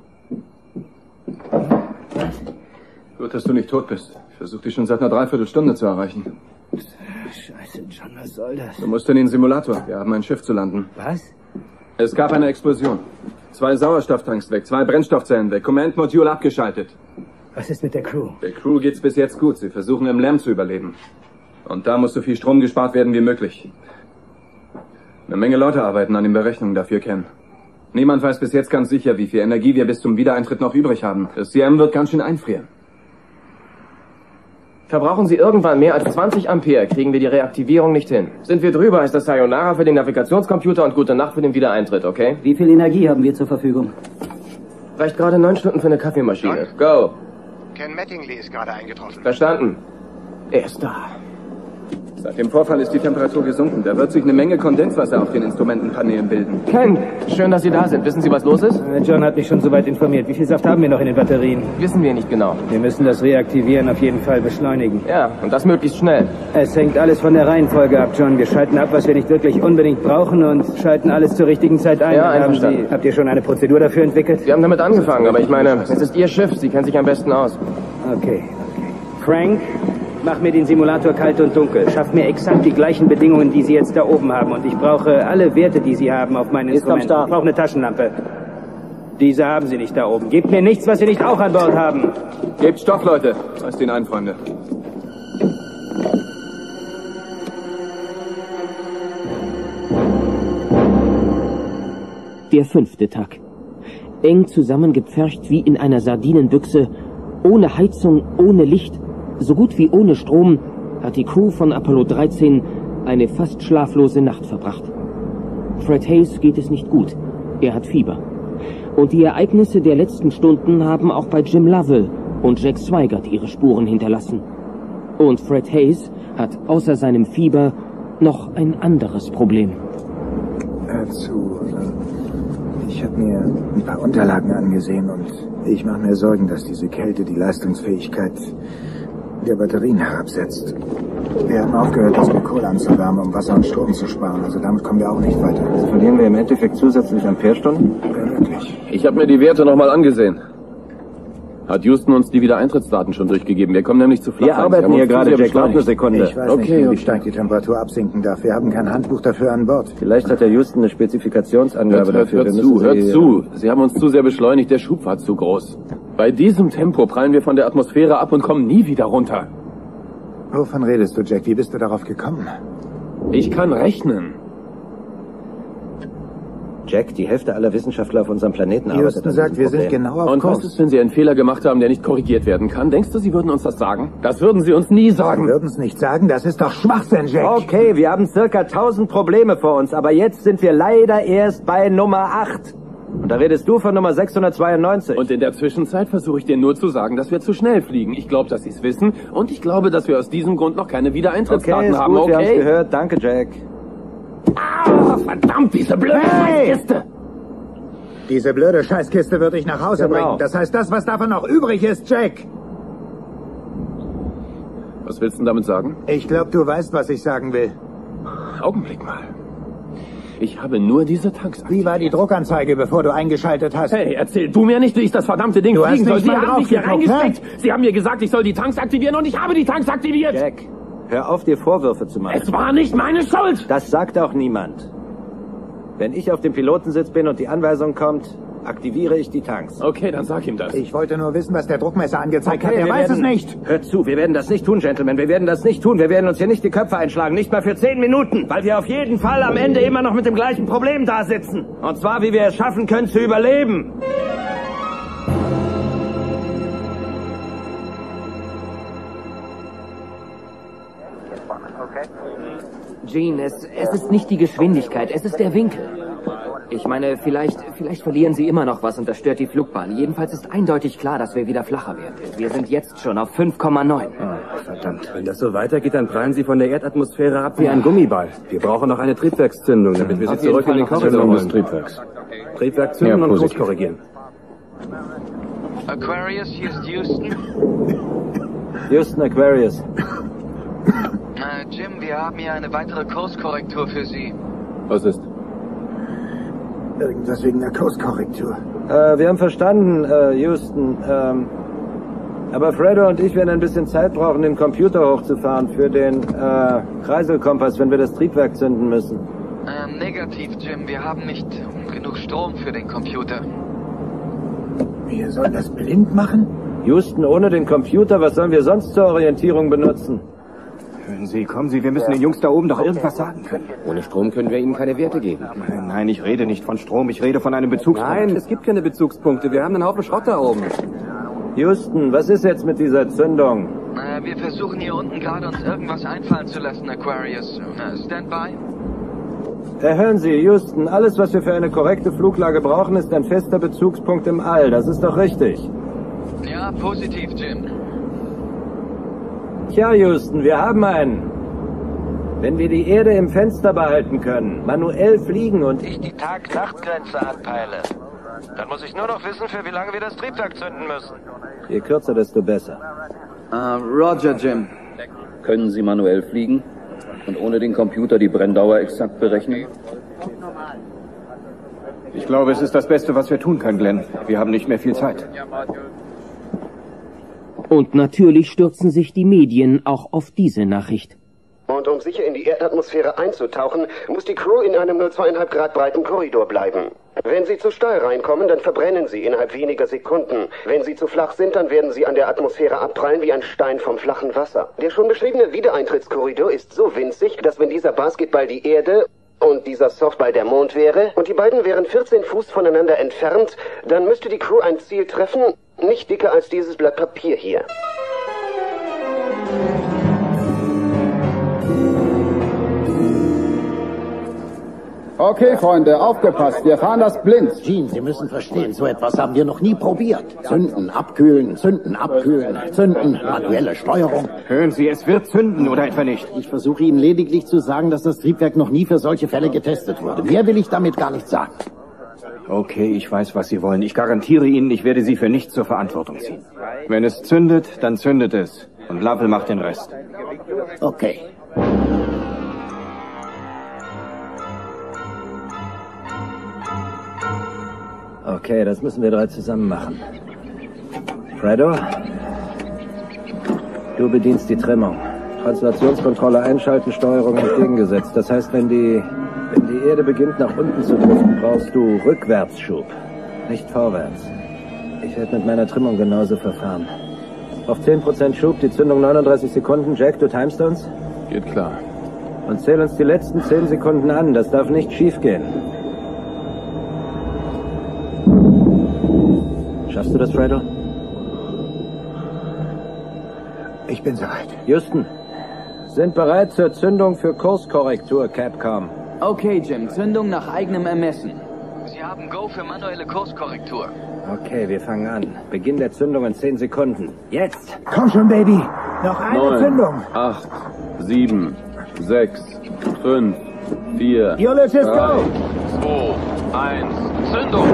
Gut, dass du nicht tot bist. Ich versuche dich schon seit einer Dreiviertelstunde zu erreichen. Scheiße, John, was soll das? Du musst in den Simulator. Wir haben ein Schiff zu landen. Was? Es gab eine Explosion. 2 Sauerstofftanks weg, 2 Brennstoffzellen weg, Command-Modul abgeschaltet. Was ist mit der Crew? Der Crew geht's bis jetzt gut. Sie versuchen im Lärm zu überleben. Und da muss so viel Strom gespart werden wie möglich. Eine Menge Leute arbeiten an den Berechnungen dafür, Ken. Niemand weiß bis jetzt ganz sicher, wie viel Energie wir bis zum Wiedereintritt noch übrig haben. Das CM wird ganz schön einfrieren. Verbrauchen Sie irgendwann mehr als 20 Ampere, kriegen wir die Reaktivierung nicht hin. Sind wir drüber, ist das Sayonara für den Navigationscomputer und gute Nacht für den Wiedereintritt, okay? Wie viel Energie haben wir zur Verfügung? Reicht gerade 9 Stunden für eine Kaffeemaschine. Go! Ken Mattingly ist gerade eingetroffen. Verstanden. Er ist da. Seit dem Vorfall ist die Temperatur gesunken. Da wird sich eine Menge Kondenswasser auf den Instrumentenpanelen bilden. Ken, schön, dass Sie da sind. Wissen Sie, was los ist? John hat mich schon soweit informiert. Wie viel Saft haben wir noch in den Batterien? Wissen wir nicht genau. Wir müssen das Reaktivieren auf jeden Fall beschleunigen. Ja, und das möglichst schnell. Es hängt alles von der Reihenfolge ab, John. Wir schalten ab, was wir nicht wirklich unbedingt brauchen und schalten alles zur richtigen Zeit ein. Ja, einverstanden. Habt ihr schon eine Prozedur dafür entwickelt? Wir haben damit angefangen, aber ich meine, es ist Ihr Schiff. Sie kennen sich am besten aus. Okay. Frank, mach mir den Simulator kalt und dunkel. Schaff mir exakt die gleichen Bedingungen, die Sie jetzt da oben haben. Und ich brauche alle Werte, die Sie haben auf meinen Instrumenten. Ich brauche eine Taschenlampe. Diese haben Sie nicht da oben. Gebt mir nichts, was Sie nicht auch an Bord haben. Gebt Stoff, Leute. Lasst ihn ein, Freunde. Der 5. Tag. Eng zusammengepfercht wie in einer Sardinenbüchse, ohne Heizung, ohne Licht, so gut wie ohne Strom, hat die Crew von Apollo 13 eine fast schlaflose Nacht verbracht. Fred Haise geht es nicht gut. Er hat Fieber. Und die Ereignisse der letzten Stunden haben auch bei Jim Lovell und Jack Swigert ihre Spuren hinterlassen. Und Fred Haise hat außer seinem Fieber noch ein anderes Problem. Ich habe mir ein paar Unterlagen angesehen und ich mache mir Sorgen, dass diese Kälte die Leistungsfähigkeit der Batterien herabsetzt. Wir haben aufgehört, das mit Kohle anzuwärmen, um Wasser und Strom zu sparen. Also damit kommen wir auch nicht weiter. Also verlieren wir im Endeffekt zusätzlich Amperestunden? Ja, wirklich. Ich habe mir die Werte nochmal angesehen. Hat Houston uns die Wiedereintrittsdaten schon durchgegeben? Wir kommen nämlich zu flach. Wir arbeiten hier gerade, Jack. Warte eine Sekunde. Ich weiß nicht, wie stark die Temperatur absinken darf. Wir haben kein Handbuch dafür an Bord. Vielleicht hat der Houston eine Spezifikationsangabe dafür. Hört zu. Sie haben uns zu sehr beschleunigt. Der Schub war zu groß. Bei diesem Tempo prallen wir von der Atmosphäre ab und kommen nie wieder runter. Wovon redest du, Jack? Wie bist du darauf gekommen? Ich kann rechnen. Jack, die Hälfte aller Wissenschaftler auf unserem Planeten arbeitet Houston sagt, wir sind genau auf Und Kurs. was ist, wenn Sie einen Fehler gemacht haben, der nicht korrigiert werden kann? Denkst du, Sie würden uns das sagen? Das würden Sie uns nie sagen. Sie würden es nicht sagen, das ist doch Schwachsinn, Jack. Okay, wir haben circa 1000 Probleme vor uns, aber jetzt sind wir leider erst bei Nummer 8. Und da redest du von Nummer 692. Und in der Zwischenzeit versuche ich dir nur zu sagen, dass wir zu schnell fliegen. Ich glaube, dass Sie es wissen. Und ich glaube, dass wir aus diesem Grund noch keine Wiedereintrittsdaten haben. Okay, wir haben's gehört. Danke, Jack. Ah, verdammt, diese blöde Scheißkiste! Diese blöde Scheißkiste wird dich nach Hause bringen. Das heißt, das, was davon noch übrig ist, Jack. Was willst du denn damit sagen? Ich glaube, du weißt, was ich sagen will. Augenblick mal. Ich habe nur diese Tanks aktiviert. Wie war die Druckanzeige, bevor du eingeschaltet hast? Hey, erzähl du mir nicht, wie ich das verdammte Ding fliegen soll. Sie haben mich hier reingesteckt. Sie haben mir gesagt, ich soll die Tanks aktivieren und ich habe die Tanks aktiviert. Jack, hör auf, dir Vorwürfe zu machen. Es war nicht meine Schuld. Das sagt auch niemand. Wenn ich auf dem Pilotensitz bin und die Anweisung kommt, aktiviere ich die Tanks. Okay, dann sag ihm das. Ich wollte nur wissen, was der Druckmesser angezeigt hat. Er weiß es nicht. Hört zu, wir werden das nicht tun, Gentlemen. Wir werden das nicht tun. Wir werden uns hier nicht die Köpfe einschlagen. Nicht mal für 10 Minuten. Weil wir auf jeden Fall am Ende immer noch mit dem gleichen Problem da sitzen. Und zwar, wie wir es schaffen können, zu überleben. Gene, es ist nicht die Geschwindigkeit, es ist der Winkel. Ich meine, vielleicht verlieren Sie immer noch was und das stört die Flugbahn. Jedenfalls ist eindeutig klar, dass wir wieder flacher werden. Wir sind jetzt schon auf 5,9. Oh, verdammt. Wenn das so weitergeht, dann prallen Sie von der Erdatmosphäre ab wie ein Gummiball. Wir brauchen noch eine Triebwerkszündung, damit wir Sie zurück in den Korridor holen. Triebwerk zünden und Kurs korrigieren. Aquarius, hier ist Houston. Houston, Aquarius. Jim, wir haben hier eine weitere Kurskorrektur für Sie. Was ist? Irgendwas wegen der Kurskorrektur. Wir haben verstanden, Houston. Aber Fredo und ich werden ein bisschen Zeit brauchen, den Computer hochzufahren für den Kreiselkompass, wenn wir das Triebwerk zünden müssen. Negativ, Jim. Jim, wir haben nicht genug Strom für den Computer. Wir sollen das blind machen? Houston, ohne den Computer, was sollen wir sonst zur Orientierung benutzen? Hören Sie, kommen Sie, wir müssen den Jungs da oben doch irgendwas sagen können. Ohne Strom können wir ihnen keine Werte geben. Nein, ich rede nicht von Strom, ich rede von einem Bezugspunkt. Nein, es gibt keine Bezugspunkte. Wir haben einen Haufen Schrott da oben. Houston, was ist jetzt mit dieser Zündung? Wir versuchen hier unten gerade uns irgendwas einfallen zu lassen, Aquarius. Standby? Hören Sie, Houston, alles, was wir für eine korrekte Fluglage brauchen, ist ein fester Bezugspunkt im All. Das ist doch richtig. Ja, positiv, Jim. Tja, Houston, wir haben einen. Wenn wir die Erde im Fenster behalten können, manuell fliegen und ich die Tag-Nacht-Grenze anpeile, dann muss ich nur noch wissen, für wie lange wir das Triebwerk zünden müssen. Je kürzer, desto besser. Roger, Jim. Können Sie manuell fliegen und ohne den Computer die Brenndauer exakt berechnen? Ich glaube, es ist das Beste, was wir tun können, Glenn. Wir haben nicht mehr viel Zeit. Und natürlich stürzen sich die Medien auch auf diese Nachricht. Und um sicher in die Erdatmosphäre einzutauchen, muss die Crew in einem nur 2,5 Grad breiten Korridor bleiben. Wenn sie zu steil reinkommen, dann verbrennen sie innerhalb weniger Sekunden. Wenn sie zu flach sind, dann werden sie an der Atmosphäre abprallen wie ein Stein vom flachen Wasser. Der schon beschriebene Wiedereintrittskorridor ist so winzig, dass wenn dieser Basketball die Erde und dieser Softball der Mond wäre und die beiden wären 14 Fuß voneinander entfernt, dann müsste die Crew ein Ziel treffen, nicht dicker als dieses Blatt Papier hier. Okay, Freunde, aufgepasst. Wir fahren das blind. Gene, Sie müssen verstehen, so etwas haben wir noch nie probiert. Zünden, abkühlen, zünden, abkühlen, zünden, manuelle Steuerung. Hören Sie, es wird zünden, oder etwa nicht? Ich versuche Ihnen lediglich zu sagen, dass das Triebwerk noch nie für solche Fälle getestet wurde. Mehr will ich damit gar nicht sagen. Okay, ich weiß, was Sie wollen. Ich garantiere Ihnen, ich werde Sie für nichts zur Verantwortung ziehen. Wenn es zündet, dann zündet es. Und Lovell macht den Rest. Okay. Okay, das müssen wir drei zusammen machen. Fredo, du bedienst die Trimmung. Translationskontrolle einschalten, Steuerung entgegengesetzt. Das heißt, wenn die Erde beginnt nach unten zu driften, brauchst du Rückwärtsschub, nicht vorwärts. Ich werde mit meiner Trimmung genauso verfahren. Auf 10% Schub, die Zündung 39 Sekunden. Jack, du timest uns? Geht klar. Und zähl uns die letzten 10 Sekunden an. Das darf nicht schief gehen. Schaffst du das, Fredo? Ich bin soweit. Houston, sind bereit zur Zündung für Kurskorrektur, Capcom. Okay, Jim, Zündung nach eigenem Ermessen. Sie haben Go für manuelle Kurskorrektur. Okay, wir fangen an. Beginn der Zündung in 10 Sekunden. Jetzt! Komm schon, Baby! Noch eine 9, Zündung! 8, 7, 6, 5, 4, Let's 3, go! 2, 1, Zündung!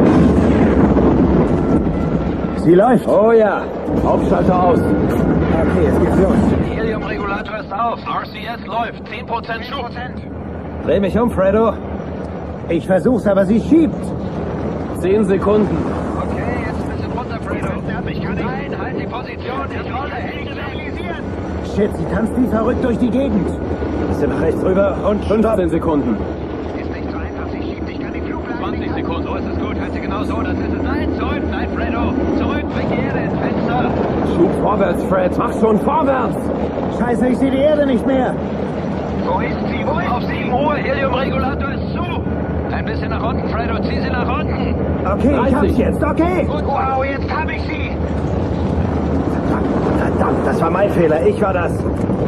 Sie läuft! Oh ja! Hauptschalter aus! Okay, jetzt geht's los. Heliumregulator ist auf. RCS läuft. 10% Schub. Dreh mich um, Fredo! Ich versuch's, aber sie schiebt! 10 Sekunden. Okay, jetzt ein bisschen runter, Fredo. Nein, halt die Position. Ich rolle. Heli stabilisieren. Shit, sie tanzt wie verrückt durch die Gegend. Bisschen nach rechts rüber und 15 Sekunden. Ist nicht so einfach. Sie schiebt. Ich kann die Fluglage 20 Sekunden. So ist es gut. Halt sie genau so. Das ist es. Nein, zurück. Nein, Fredo. Zurück. Bring die Erde ins Fenster. Schub vorwärts, Fred. Mach schon vorwärts. Scheiße, ich sehe die Erde nicht mehr. Wo ist sie? Wo? Auf 7 Uhr. Heliumregulator ist zu. Ein bisschen nach unten, Fredo. Zieh sie nach unten. Okay, ich hab's jetzt. Okay. Gut, wow, jetzt hab ich sie. Verdammt, das war mein Fehler. Ich war das.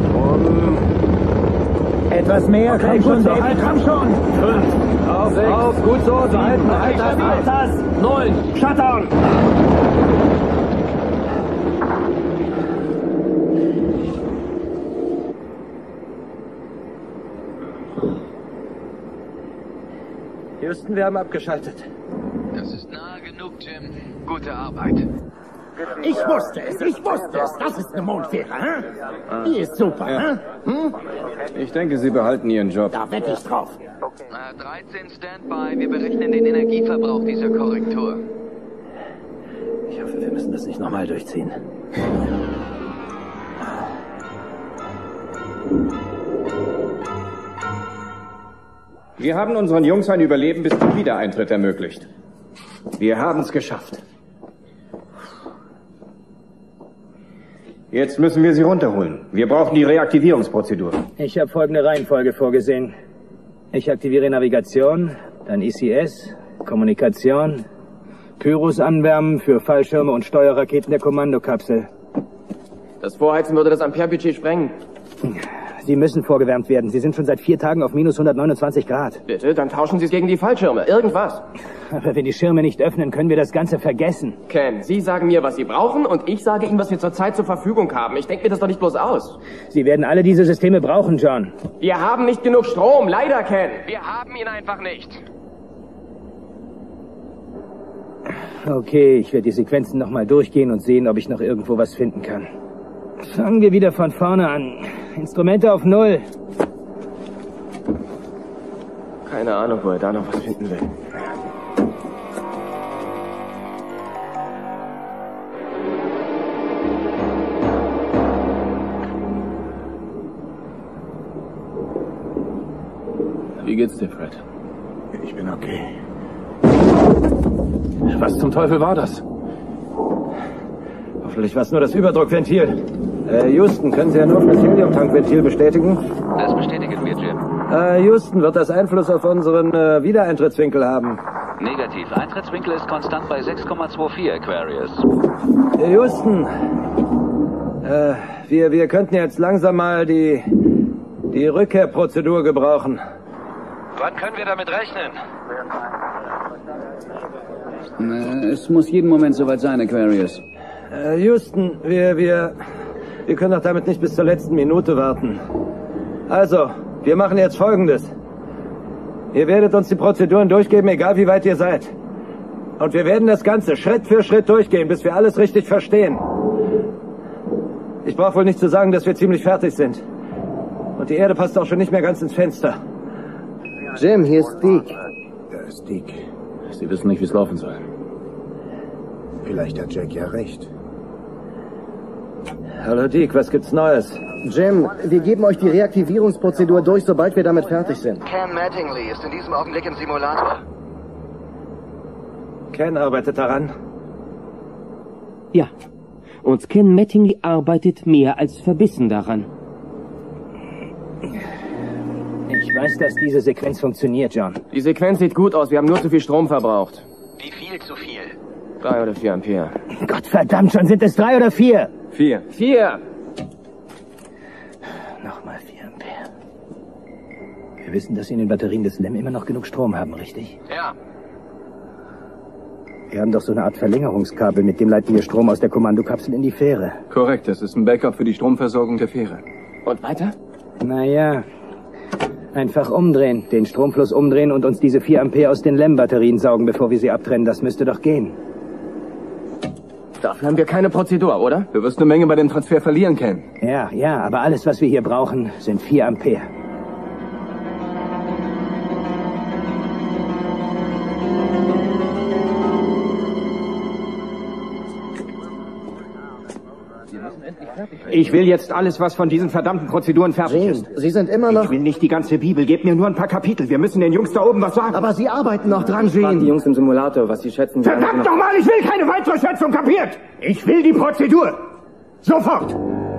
Etwas mehr. Okay, komm gut schon, so, Baby. halt. Komm schon. 5, Auf, 6, auf, gut so. 7, Halt das. 9. Shutdown. Houston, wir haben abgeschaltet. Das ist nahe genug, Jim. Gute Arbeit. Ich wusste es. Das ist eine Mondfähre, hä? Die ist super, hä? Hm? Ich denke, Sie behalten Ihren Job. Da wette ich drauf. 13 Standby. Wir berechnen den Energieverbrauch dieser Korrektur. Ich hoffe, wir müssen das nicht nochmal durchziehen. Wir haben unseren Jungs ein Überleben bis zum Wiedereintritt ermöglicht. Wir haben es geschafft. Jetzt müssen wir sie runterholen. Wir brauchen die Reaktivierungsprozedur. Ich habe folgende Reihenfolge vorgesehen. Ich aktiviere Navigation, dann ICS, Kommunikation, Pyros anwärmen für Fallschirme und Steuerraketen der Kommandokapsel. Das Vorheizen würde das Ampere-Budget sprengen. Sie müssen vorgewärmt werden. Sie sind schon seit 4 Tagen auf minus 129 Grad. Bitte, dann tauschen Sie es gegen die Fallschirme. Irgendwas. Aber wenn die Schirme nicht öffnen, können wir das Ganze vergessen. Ken, Sie sagen mir, was Sie brauchen, und ich sage Ihnen, was wir zurzeit zur Verfügung haben. Ich denke mir das doch nicht bloß aus. Sie werden alle diese Systeme brauchen, John. Wir haben nicht genug Strom. Leider, Ken. Wir haben ihn einfach nicht. Okay, ich werde die Sequenzen nochmal durchgehen und sehen, ob ich noch irgendwo was finden kann. Fangen wir wieder von vorne an. Instrumente auf 0. Keine Ahnung, wo er da noch was finden will. Wie geht's dir, Fred? Ich bin okay. Was zum Teufel war das? Hoffentlich war es nur das Überdruckventil. Houston, können Sie ein offenes Heliumtankventil bestätigen? Das bestätigen wir, Jim. Houston, wird das Einfluss auf unseren Wiedereintrittswinkel haben? Negativ. Eintrittswinkel ist konstant bei 6,24, Aquarius. Houston, wir könnten jetzt langsam mal die Rückkehrprozedur gebrauchen. Wann können wir damit rechnen? Es muss jeden Moment soweit sein, Aquarius. Houston, wir können doch damit nicht bis zur letzten Minute warten. Also, wir machen jetzt Folgendes. Ihr werdet uns die Prozeduren durchgeben, egal wie weit ihr seid. Und wir werden das Ganze Schritt für Schritt durchgehen, bis wir alles richtig verstehen. Ich brauche wohl nicht zu sagen, dass wir ziemlich fertig sind. Und die Erde passt auch schon nicht mehr ganz ins Fenster. Jim, hier ist Deke. Da ist Deke. Sie wissen nicht, wie es laufen soll. Vielleicht hat Jack ja recht. Hallo Deke, was gibt's Neues? Jim, wir geben euch die Reaktivierungsprozedur durch, sobald wir damit fertig sind. Ken Mattingly ist in diesem Augenblick im Simulator. Ken arbeitet daran. Ja, und Ken Mattingly arbeitet mehr als verbissen daran. Ich weiß, dass diese Sequenz funktioniert, John. Die Sequenz sieht gut aus. Wir haben nur zu viel Strom verbraucht. Wie viel zu viel? 3 oder 4 Ampere. Gottverdammt, schon sind es 3 oder 4? 4. 4! Nochmal 4 Ampere. Wir wissen, dass Sie in den Batterien des LEM immer noch genug Strom haben, richtig? Ja. Wir haben doch so eine Art Verlängerungskabel, mit dem leiten wir Strom aus der Kommandokapsel in die Fähre. Korrekt, das ist ein Backup für die Stromversorgung der Fähre. Und weiter? Naja, einfach umdrehen, den Stromfluss umdrehen und uns diese 4 Ampere aus den LEM-Batterien saugen, bevor wir sie abtrennen. Das müsste doch gehen. Dafür haben wir keine Prozedur, oder? Du wirst eine Menge bei dem Transfer verlieren, Ken. Ja, aber alles, was wir hier brauchen, sind 4 Ampere. Ich will jetzt alles, was von diesen verdammten Prozeduren fertig ist. Sie sind immer noch... Ich will nicht die ganze Bibel. Gebt mir nur ein paar Kapitel. Wir müssen den Jungs da oben was sagen. Aber Sie arbeiten noch dran, Frag die Gene. Jungs im Simulator, was sie schätzen. Verdammt nochmal, ich will keine weitere Schätzung, kapiert? Ich will die Prozedur. Sofort.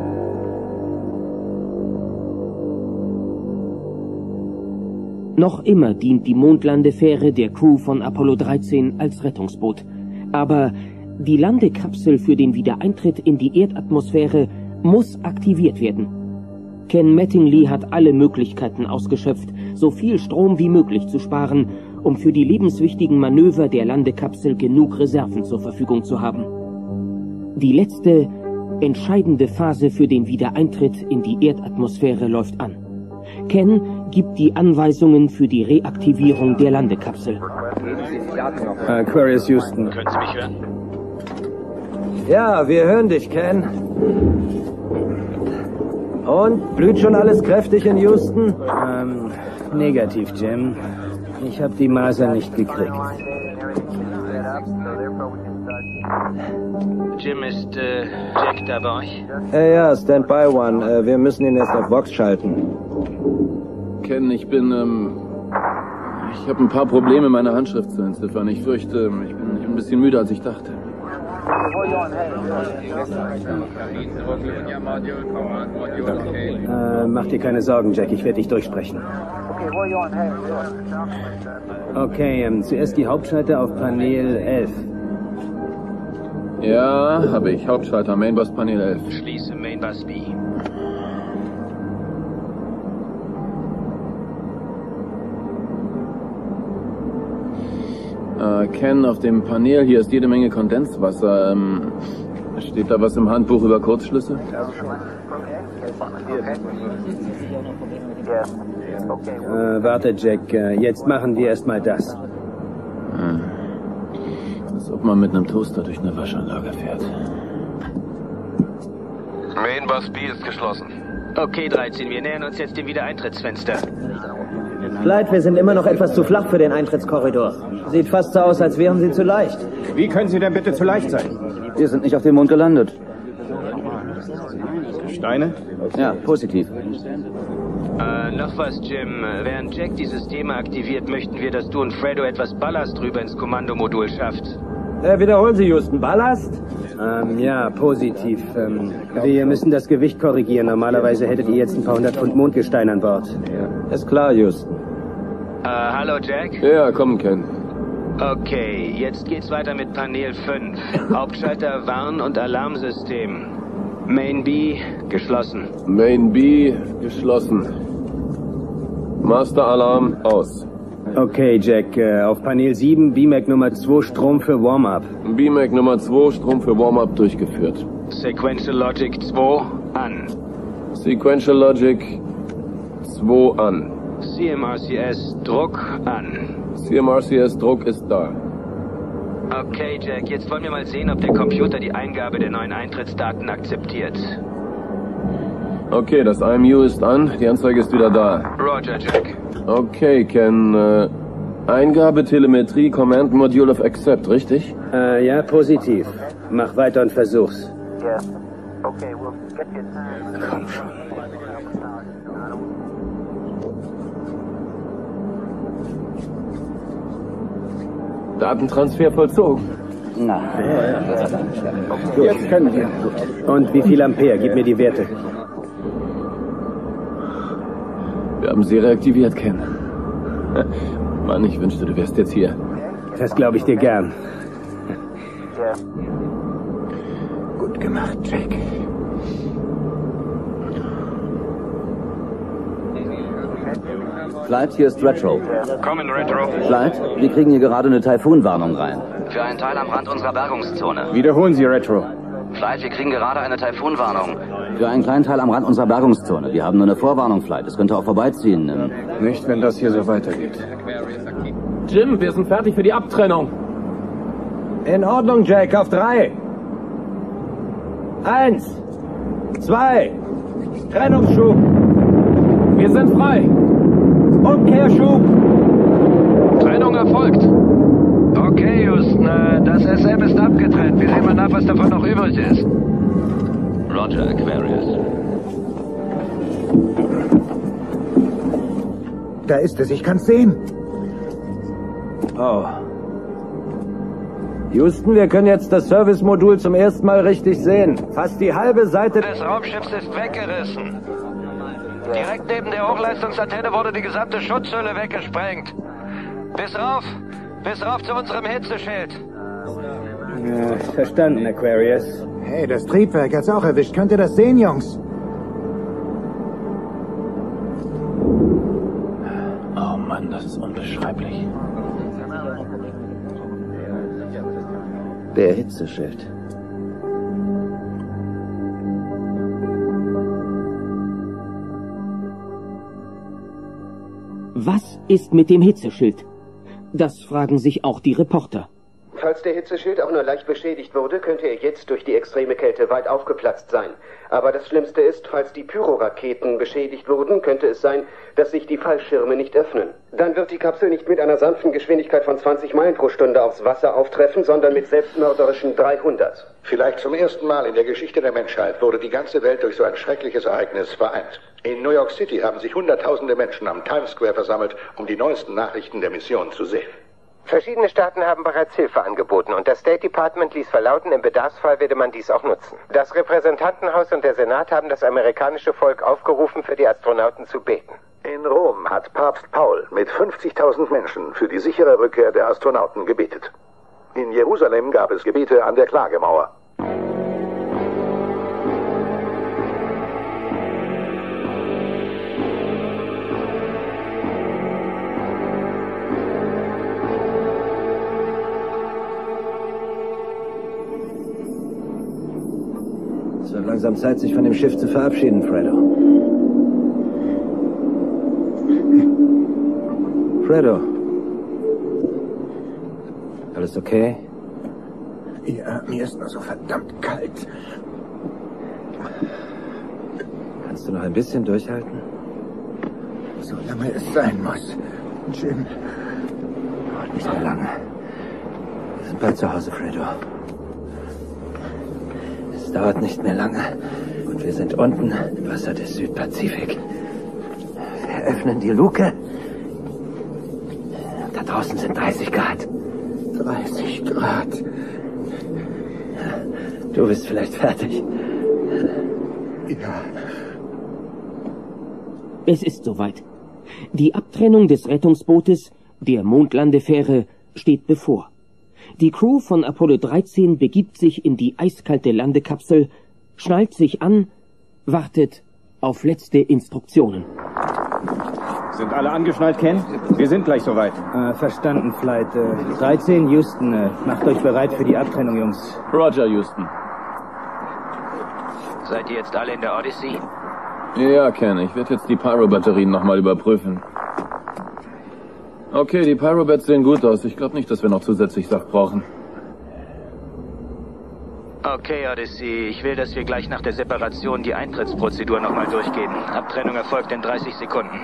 Noch immer dient die Mondlandefähre der Crew von Apollo 13 als Rettungsboot. Aber die Landekapsel für den Wiedereintritt in die Erdatmosphäre muss aktiviert werden. Ken Mattingly hat alle Möglichkeiten ausgeschöpft, so viel Strom wie möglich zu sparen, um für die lebenswichtigen Manöver der Landekapsel genug Reserven zur Verfügung zu haben. Die letzte, entscheidende Phase für den Wiedereintritt in die Erdatmosphäre läuft an. Ken gibt die Anweisungen für die Reaktivierung der Landekapsel. Aquarius Houston. Können Sie mich hören? Ja, wir hören dich, Ken. Und, blüht schon alles kräftig in Houston? Negativ, Jim. Ich habe die Maser nicht gekriegt. Jim, ist Jack da bei euch? Ja, Standby One. Wir müssen ihn erst auf Vox schalten. Ken, ich bin, Ich habe ein paar Probleme, meine Handschrift zu entziffern. Ich fürchte, ich bin ein bisschen müde, als ich dachte. Mach dir keine Sorgen, Jack. Ich werde dich durchsprechen. Okay, zuerst die Hauptschalter auf Panel 11. Ja, habe ich. Hauptschalter, Mainbus Panel 11. Schließe Mainbus B. Ken, auf dem Panel hier ist jede Menge Kondenswasser. Steht da was im Handbuch über Kurzschlüsse? Warte, Jack. Jetzt machen wir erstmal das. Als ob man mit einem Toaster durch eine Waschanlage fährt. Mainbus B ist geschlossen. Okay, 13, wir nähern uns jetzt dem Wiedereintrittsfenster. Flight, wir sind immer noch etwas zu flach für den Eintrittskorridor. Sieht fast so aus, als wären Sie zu leicht. Wie können Sie denn bitte zu leicht sein? Wir sind nicht auf dem Mond gelandet. Steine? Ja, positiv. Noch was, Jim. Während Jack die Systeme aktiviert, möchten wir, dass du und Fredo etwas Ballast rüber ins Kommandomodul schafft. Wiederholen Sie, Houston. Ballast? Ja, positiv. Wir müssen das Gewicht korrigieren. Normalerweise hättet ihr jetzt ein paar 100 Pfund Mondgestein an Bord. Ja. Ist klar, Houston. Hallo, Jack? Ja, komm, Ken. Okay, jetzt geht's weiter mit Panel 5. Hauptschalter Warn- und Alarmsystem. Main B geschlossen. Main B geschlossen. Master Alarm aus. Okay, Jack. Auf Panel 7, BMAC Nummer 2, Strom für Warm-Up. BMAC Nummer 2, Strom für Warm-Up durchgeführt. Sequential Logic 2 an. Sequential Logic 2 an. CMRCS Druck an. CMRCS Druck ist da. Okay, Jack, jetzt wollen wir mal sehen, ob der Computer die Eingabe der neuen Eintrittsdaten akzeptiert. Okay, das IMU ist an, die Anzeige ist wieder da. Roger, Jack. Okay, Ken, Eingabe Telemetrie Command Module of Accept, richtig? Ja, positiv. Mach weiter und versuch's. Komm schon. Datentransfer vollzogen. Na. Jetzt können wir. Und wie viel Ampere? Gib mir die Werte. Wir haben sie reaktiviert, Ken. Mann, ich wünschte, du wärst jetzt hier. Das glaube ich dir gern. Gut gemacht, Jack. Flight, hier ist Retro. Kommen, Retro. Flight, wir kriegen hier gerade eine Taifunwarnung rein. Für einen Teil am Rand unserer Bergungszone. Wiederholen Sie, Retro. Flight, wir kriegen gerade eine Taifunwarnung. Für einen kleinen Teil am Rand unserer Bergungszone. Wir haben nur eine Vorwarnung, Flight. Es könnte auch vorbeiziehen. Nicht, wenn das hier so weitergeht. Jim, wir sind fertig für die Abtrennung. In Ordnung, Jack. Auf 3. 1. 2. Trennungsschub. Wir sind frei. Umkehrschub. Trennung erfolgt. Okay, Houston, das SM ist abgetrennt. Wir sehen mal nach, was davon noch übrig ist. Roger, Aquarius. Da ist es, ich kann's sehen. Oh. Houston, wir können jetzt das Service-Modul zum ersten Mal richtig sehen. Fast die halbe Seite des Raumschiffs ist weggerissen. Direkt neben der Hochleistungsantenne wurde die gesamte Schutzhülle weggesprengt. Bis rauf zu unserem Hitzeschild. Ja, verstanden, Aquarius. Hey, das Triebwerk hat's auch erwischt. Könnt ihr das sehen, Jungs? Oh Mann, das ist unbeschreiblich. Der Hitzeschild. Was ist mit dem Hitzeschild? Das fragen sich auch die Reporter. Falls der Hitzeschild auch nur leicht beschädigt wurde, könnte er jetzt durch die extreme Kälte weit aufgeplatzt sein. Aber das Schlimmste ist, falls die Pyroraketen beschädigt wurden, könnte es sein, dass sich die Fallschirme nicht öffnen. Dann wird die Kapsel nicht mit einer sanften Geschwindigkeit von 20 Meilen pro Stunde aufs Wasser auftreffen, sondern mit selbstmörderischen 300. Vielleicht zum ersten Mal in der Geschichte der Menschheit wurde die ganze Welt durch so ein schreckliches Ereignis vereint. In New York City haben sich Hunderttausende Menschen am Times Square versammelt, um die neuesten Nachrichten der Mission zu sehen. Verschiedene Staaten haben bereits Hilfe angeboten und das State Department ließ verlauten, im Bedarfsfall werde man dies auch nutzen. Das Repräsentantenhaus und der Senat haben das amerikanische Volk aufgerufen, für die Astronauten zu beten. In Rom hat Papst Paul mit 50.000 Menschen für die sichere Rückkehr der Astronauten gebetet. In Jerusalem gab es Gebete an der Klagemauer. Es wird langsam Zeit, sich von dem Schiff zu verabschieden, Fredo. Fredo. Alles okay? Ja, mir ist nur so verdammt kalt. Kannst du noch ein bisschen durchhalten? So lange es sein muss. Jim. Nicht mehr lange. Wir sind bald zu Hause, Fredo. Es dauert nicht mehr lange. Und wir sind unten im Wasser des Südpazifik. Wir öffnen die Luke. Da draußen sind 30 Grad. 30 Grad. Du bist vielleicht fertig. Ja. Es ist soweit. Die Abtrennung des Rettungsbootes, der Mondlandefähre, steht bevor. Die Crew von Apollo 13 begibt sich in die eiskalte Landekapsel, schnallt sich an, wartet auf letzte Instruktionen. Sind alle angeschnallt, Ken? Wir sind gleich soweit. Verstanden, Flight 13, Houston. Macht euch bereit für die Abtrennung, Jungs. Roger, Houston. Seid ihr jetzt alle in der Odyssey? Ja, Ken, ich werde jetzt die Pyro-Batterien nochmal überprüfen. Okay, die Pyrobats sehen gut aus. Ich glaube nicht, dass wir noch zusätzlich Saft brauchen. Okay, Odyssey. Ich will, dass wir gleich nach der Separation die Eintrittsprozedur nochmal durchgehen. Abtrennung erfolgt in 30 Sekunden.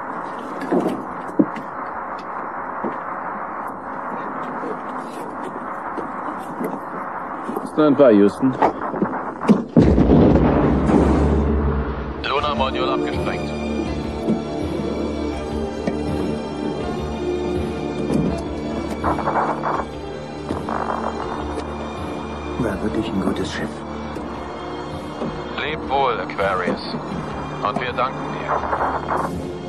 Stand by, Houston. Lunar Module abgesprengt. War wirklich ein gutes Schiff. Leb wohl, Aquarius. Und wir danken dir.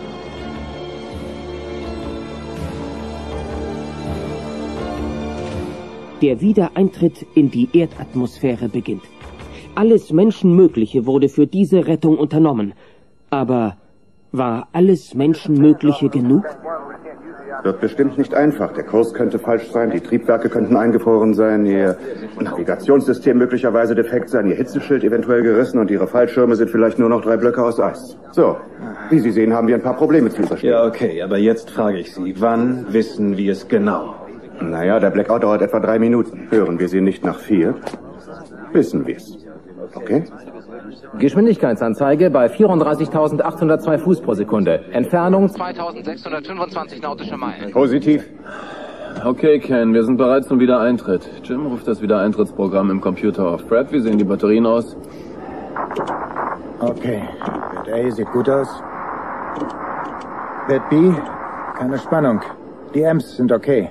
Der Wiedereintritt in die Erdatmosphäre beginnt. Alles Menschenmögliche wurde für diese Rettung unternommen. Aber war alles Menschenmögliche genug? Wird bestimmt nicht einfach. Der Kurs könnte falsch sein, die Triebwerke könnten eingefroren sein, Ihr Navigationssystem möglicherweise defekt sein, Ihr Hitzeschild eventuell gerissen und Ihre Fallschirme sind vielleicht nur noch 3 Blöcke aus Eis. So, wie Sie sehen, haben wir ein paar Probleme zu überstehen. Ja, okay, aber jetzt frage ich Sie, wann wissen wir es genau? Naja, der Blackout dauert etwa 3 Minuten. Hören wir Sie nicht nach 4, wissen wir es. Okay? Geschwindigkeitsanzeige bei 34.802 Fuß pro Sekunde. Entfernung 2.625 nautische Meilen. Positiv. Okay, Ken, wir sind bereit zum Wiedereintritt. Jim ruft das Wiedereintrittsprogramm im Computer auf. Fred, wie sehen die Batterien aus? Okay. Bit A sieht gut aus. Bit B, keine Spannung. Die Amps sind okay.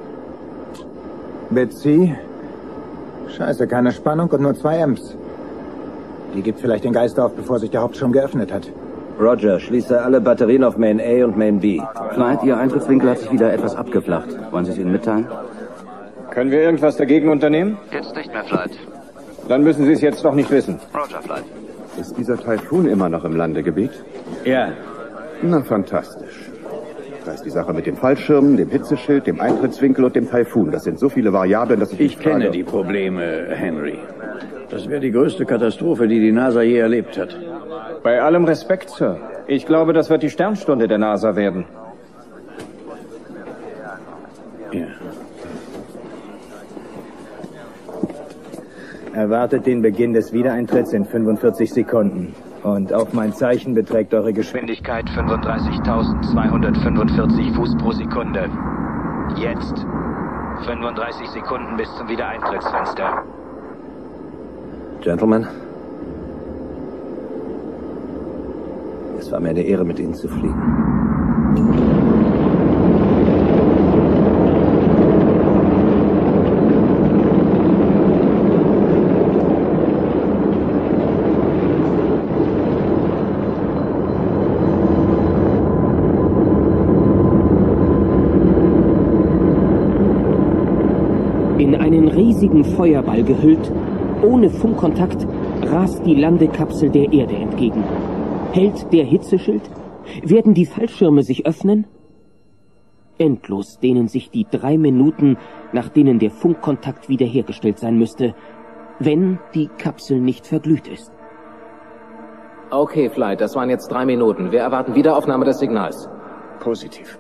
Bit C, scheiße, keine Spannung und nur 2 Amps. Die gibt vielleicht den Geist auf, bevor sich der Hauptschirm geöffnet hat. Roger, schließe alle Batterien auf Main A und Main B. Flight, Ihr Eintrittswinkel hat sich wieder etwas abgeflacht. Wollen Sie es Ihnen mitteilen? Können wir irgendwas dagegen unternehmen? Jetzt nicht mehr, Flight. Dann müssen Sie es jetzt noch nicht wissen. Roger, Flight. Ist dieser Taifun immer noch im Landegebiet? Ja. Na, fantastisch. Da ist die Sache mit den Fallschirmen, dem Hitzeschild, dem Eintrittswinkel und dem Taifun. Das sind so viele Variablen, dass ich kenne die Probleme, Henry. Das wäre die größte Katastrophe, die die NASA je erlebt hat. Bei allem Respekt, Sir. Ich glaube, das wird die Sternstunde der NASA werden. Ja. Erwartet den Beginn des Wiedereintritts in 45 Sekunden. Und auf mein Zeichen beträgt eure Geschwindigkeit 35.245 Fuß pro Sekunde. Jetzt. 35 Sekunden bis zum Wiedereintrittsfenster. Gentlemen, es war mir eine Ehre, mit Ihnen zu fliegen. In einen riesigen Feuerball gehüllt, ohne Funkkontakt, rast die Landekapsel der Erde entgegen. Hält der Hitzeschild? Werden die Fallschirme sich öffnen? Endlos dehnen sich die 3 Minuten, nach denen der Funkkontakt wiederhergestellt sein müsste, wenn die Kapsel nicht verglüht ist. Okay, Flight, das waren jetzt 3 Minuten. Wir erwarten Wiederaufnahme des Signals. Positiv.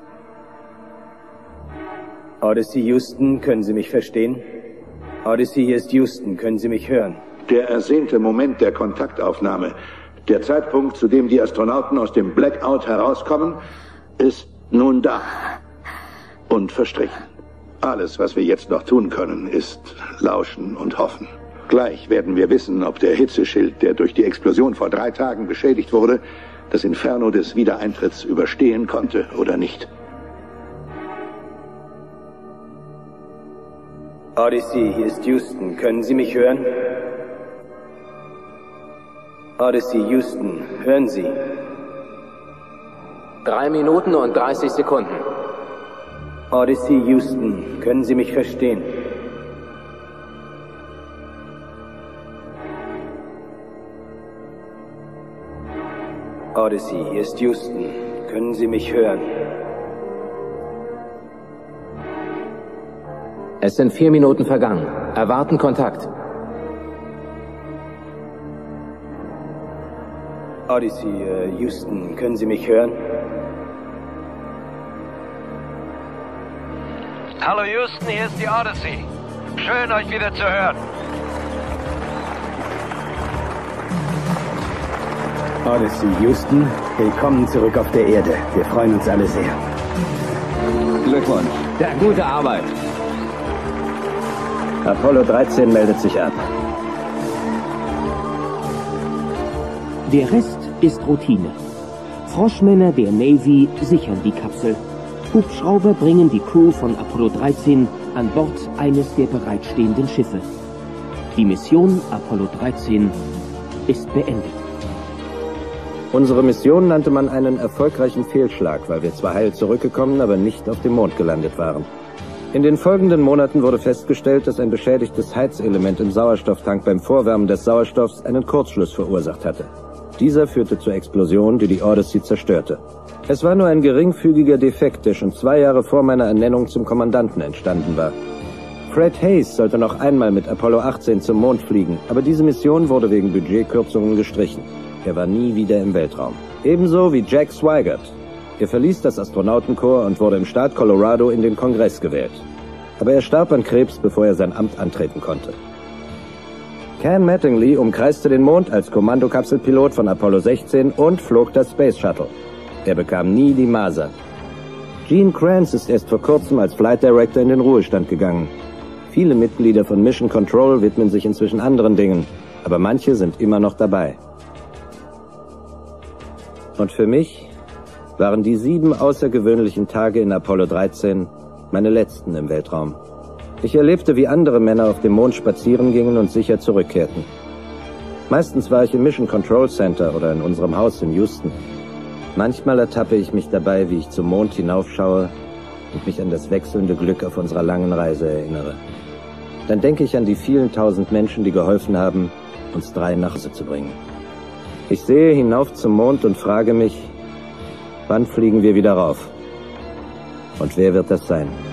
Odyssey Houston, können Sie mich verstehen? Odyssey, hier ist Houston, können Sie mich hören? Der ersehnte Moment der Kontaktaufnahme, der Zeitpunkt, zu dem die Astronauten aus dem Blackout herauskommen, ist nun da und verstrichen. Alles, was wir jetzt noch tun können, ist lauschen und hoffen. Gleich werden wir wissen, ob der Hitzeschild, der durch die Explosion vor 3 Tagen beschädigt wurde, das Inferno des Wiedereintritts überstehen konnte oder nicht. Odyssey, hier ist Houston. Können Sie mich hören? Odyssey, Houston, hören Sie? 3 Minuten und 30 Sekunden. Odyssey, Houston, können Sie mich verstehen? Odyssey, hier ist Houston. Können Sie mich hören? Es sind 4 Minuten vergangen. Erwarten Kontakt. Odyssey, Houston, können Sie mich hören? Hallo Houston, hier ist die Odyssey. Schön, euch wieder zu hören. Odyssey, Houston, willkommen zurück auf der Erde. Wir freuen uns alle sehr. Glückwunsch. Ja, gute Arbeit. Apollo 13 meldet sich ab. Der Rest ist Routine. Froschmänner der Navy sichern die Kapsel. Hubschrauber bringen die Crew von Apollo 13 an Bord eines der bereitstehenden Schiffe. Die Mission Apollo 13 ist beendet. Unsere Mission nannte man einen erfolgreichen Fehlschlag, weil wir zwar heil zurückgekommen, aber nicht auf dem Mond gelandet waren. In den folgenden Monaten wurde festgestellt, dass ein beschädigtes Heizelement im Sauerstofftank beim Vorwärmen des Sauerstoffs einen Kurzschluss verursacht hatte. Dieser führte zur Explosion, die die Odyssey zerstörte. Es war nur ein geringfügiger Defekt, der schon 2 Jahre vor meiner Ernennung zum Kommandanten entstanden war. Fred Hayes sollte noch einmal mit Apollo 18 zum Mond fliegen, aber diese Mission wurde wegen Budgetkürzungen gestrichen. Er war nie wieder im Weltraum. Ebenso wie Jack Swigert. Er verließ das Astronautenkorps und wurde im Staat Colorado in den Kongress gewählt. Aber er starb an Krebs, bevor er sein Amt antreten konnte. Ken Mattingly umkreiste den Mond als Kommandokapselpilot von Apollo 16 und flog das Space Shuttle. Er bekam nie die Masern. Gene Kranz ist erst vor kurzem als Flight Director in den Ruhestand gegangen. Viele Mitglieder von Mission Control widmen sich inzwischen anderen Dingen, aber manche sind immer noch dabei. Und für mich waren die 7 außergewöhnlichen Tage in Apollo 13 meine letzten im Weltraum. Ich erlebte, wie andere Männer auf dem Mond spazieren gingen und sicher zurückkehrten. Meistens war ich im Mission Control Center oder in unserem Haus in Houston. Manchmal ertappe ich mich dabei, wie ich zum Mond hinaufschaue und mich an das wechselnde Glück auf unserer langen Reise erinnere. Dann denke ich an die vielen tausend Menschen, die geholfen haben, uns 3 nach Hause zu bringen. Ich sehe hinauf zum Mond und frage mich, wann fliegen wir wieder rauf? Und wer wird das sein?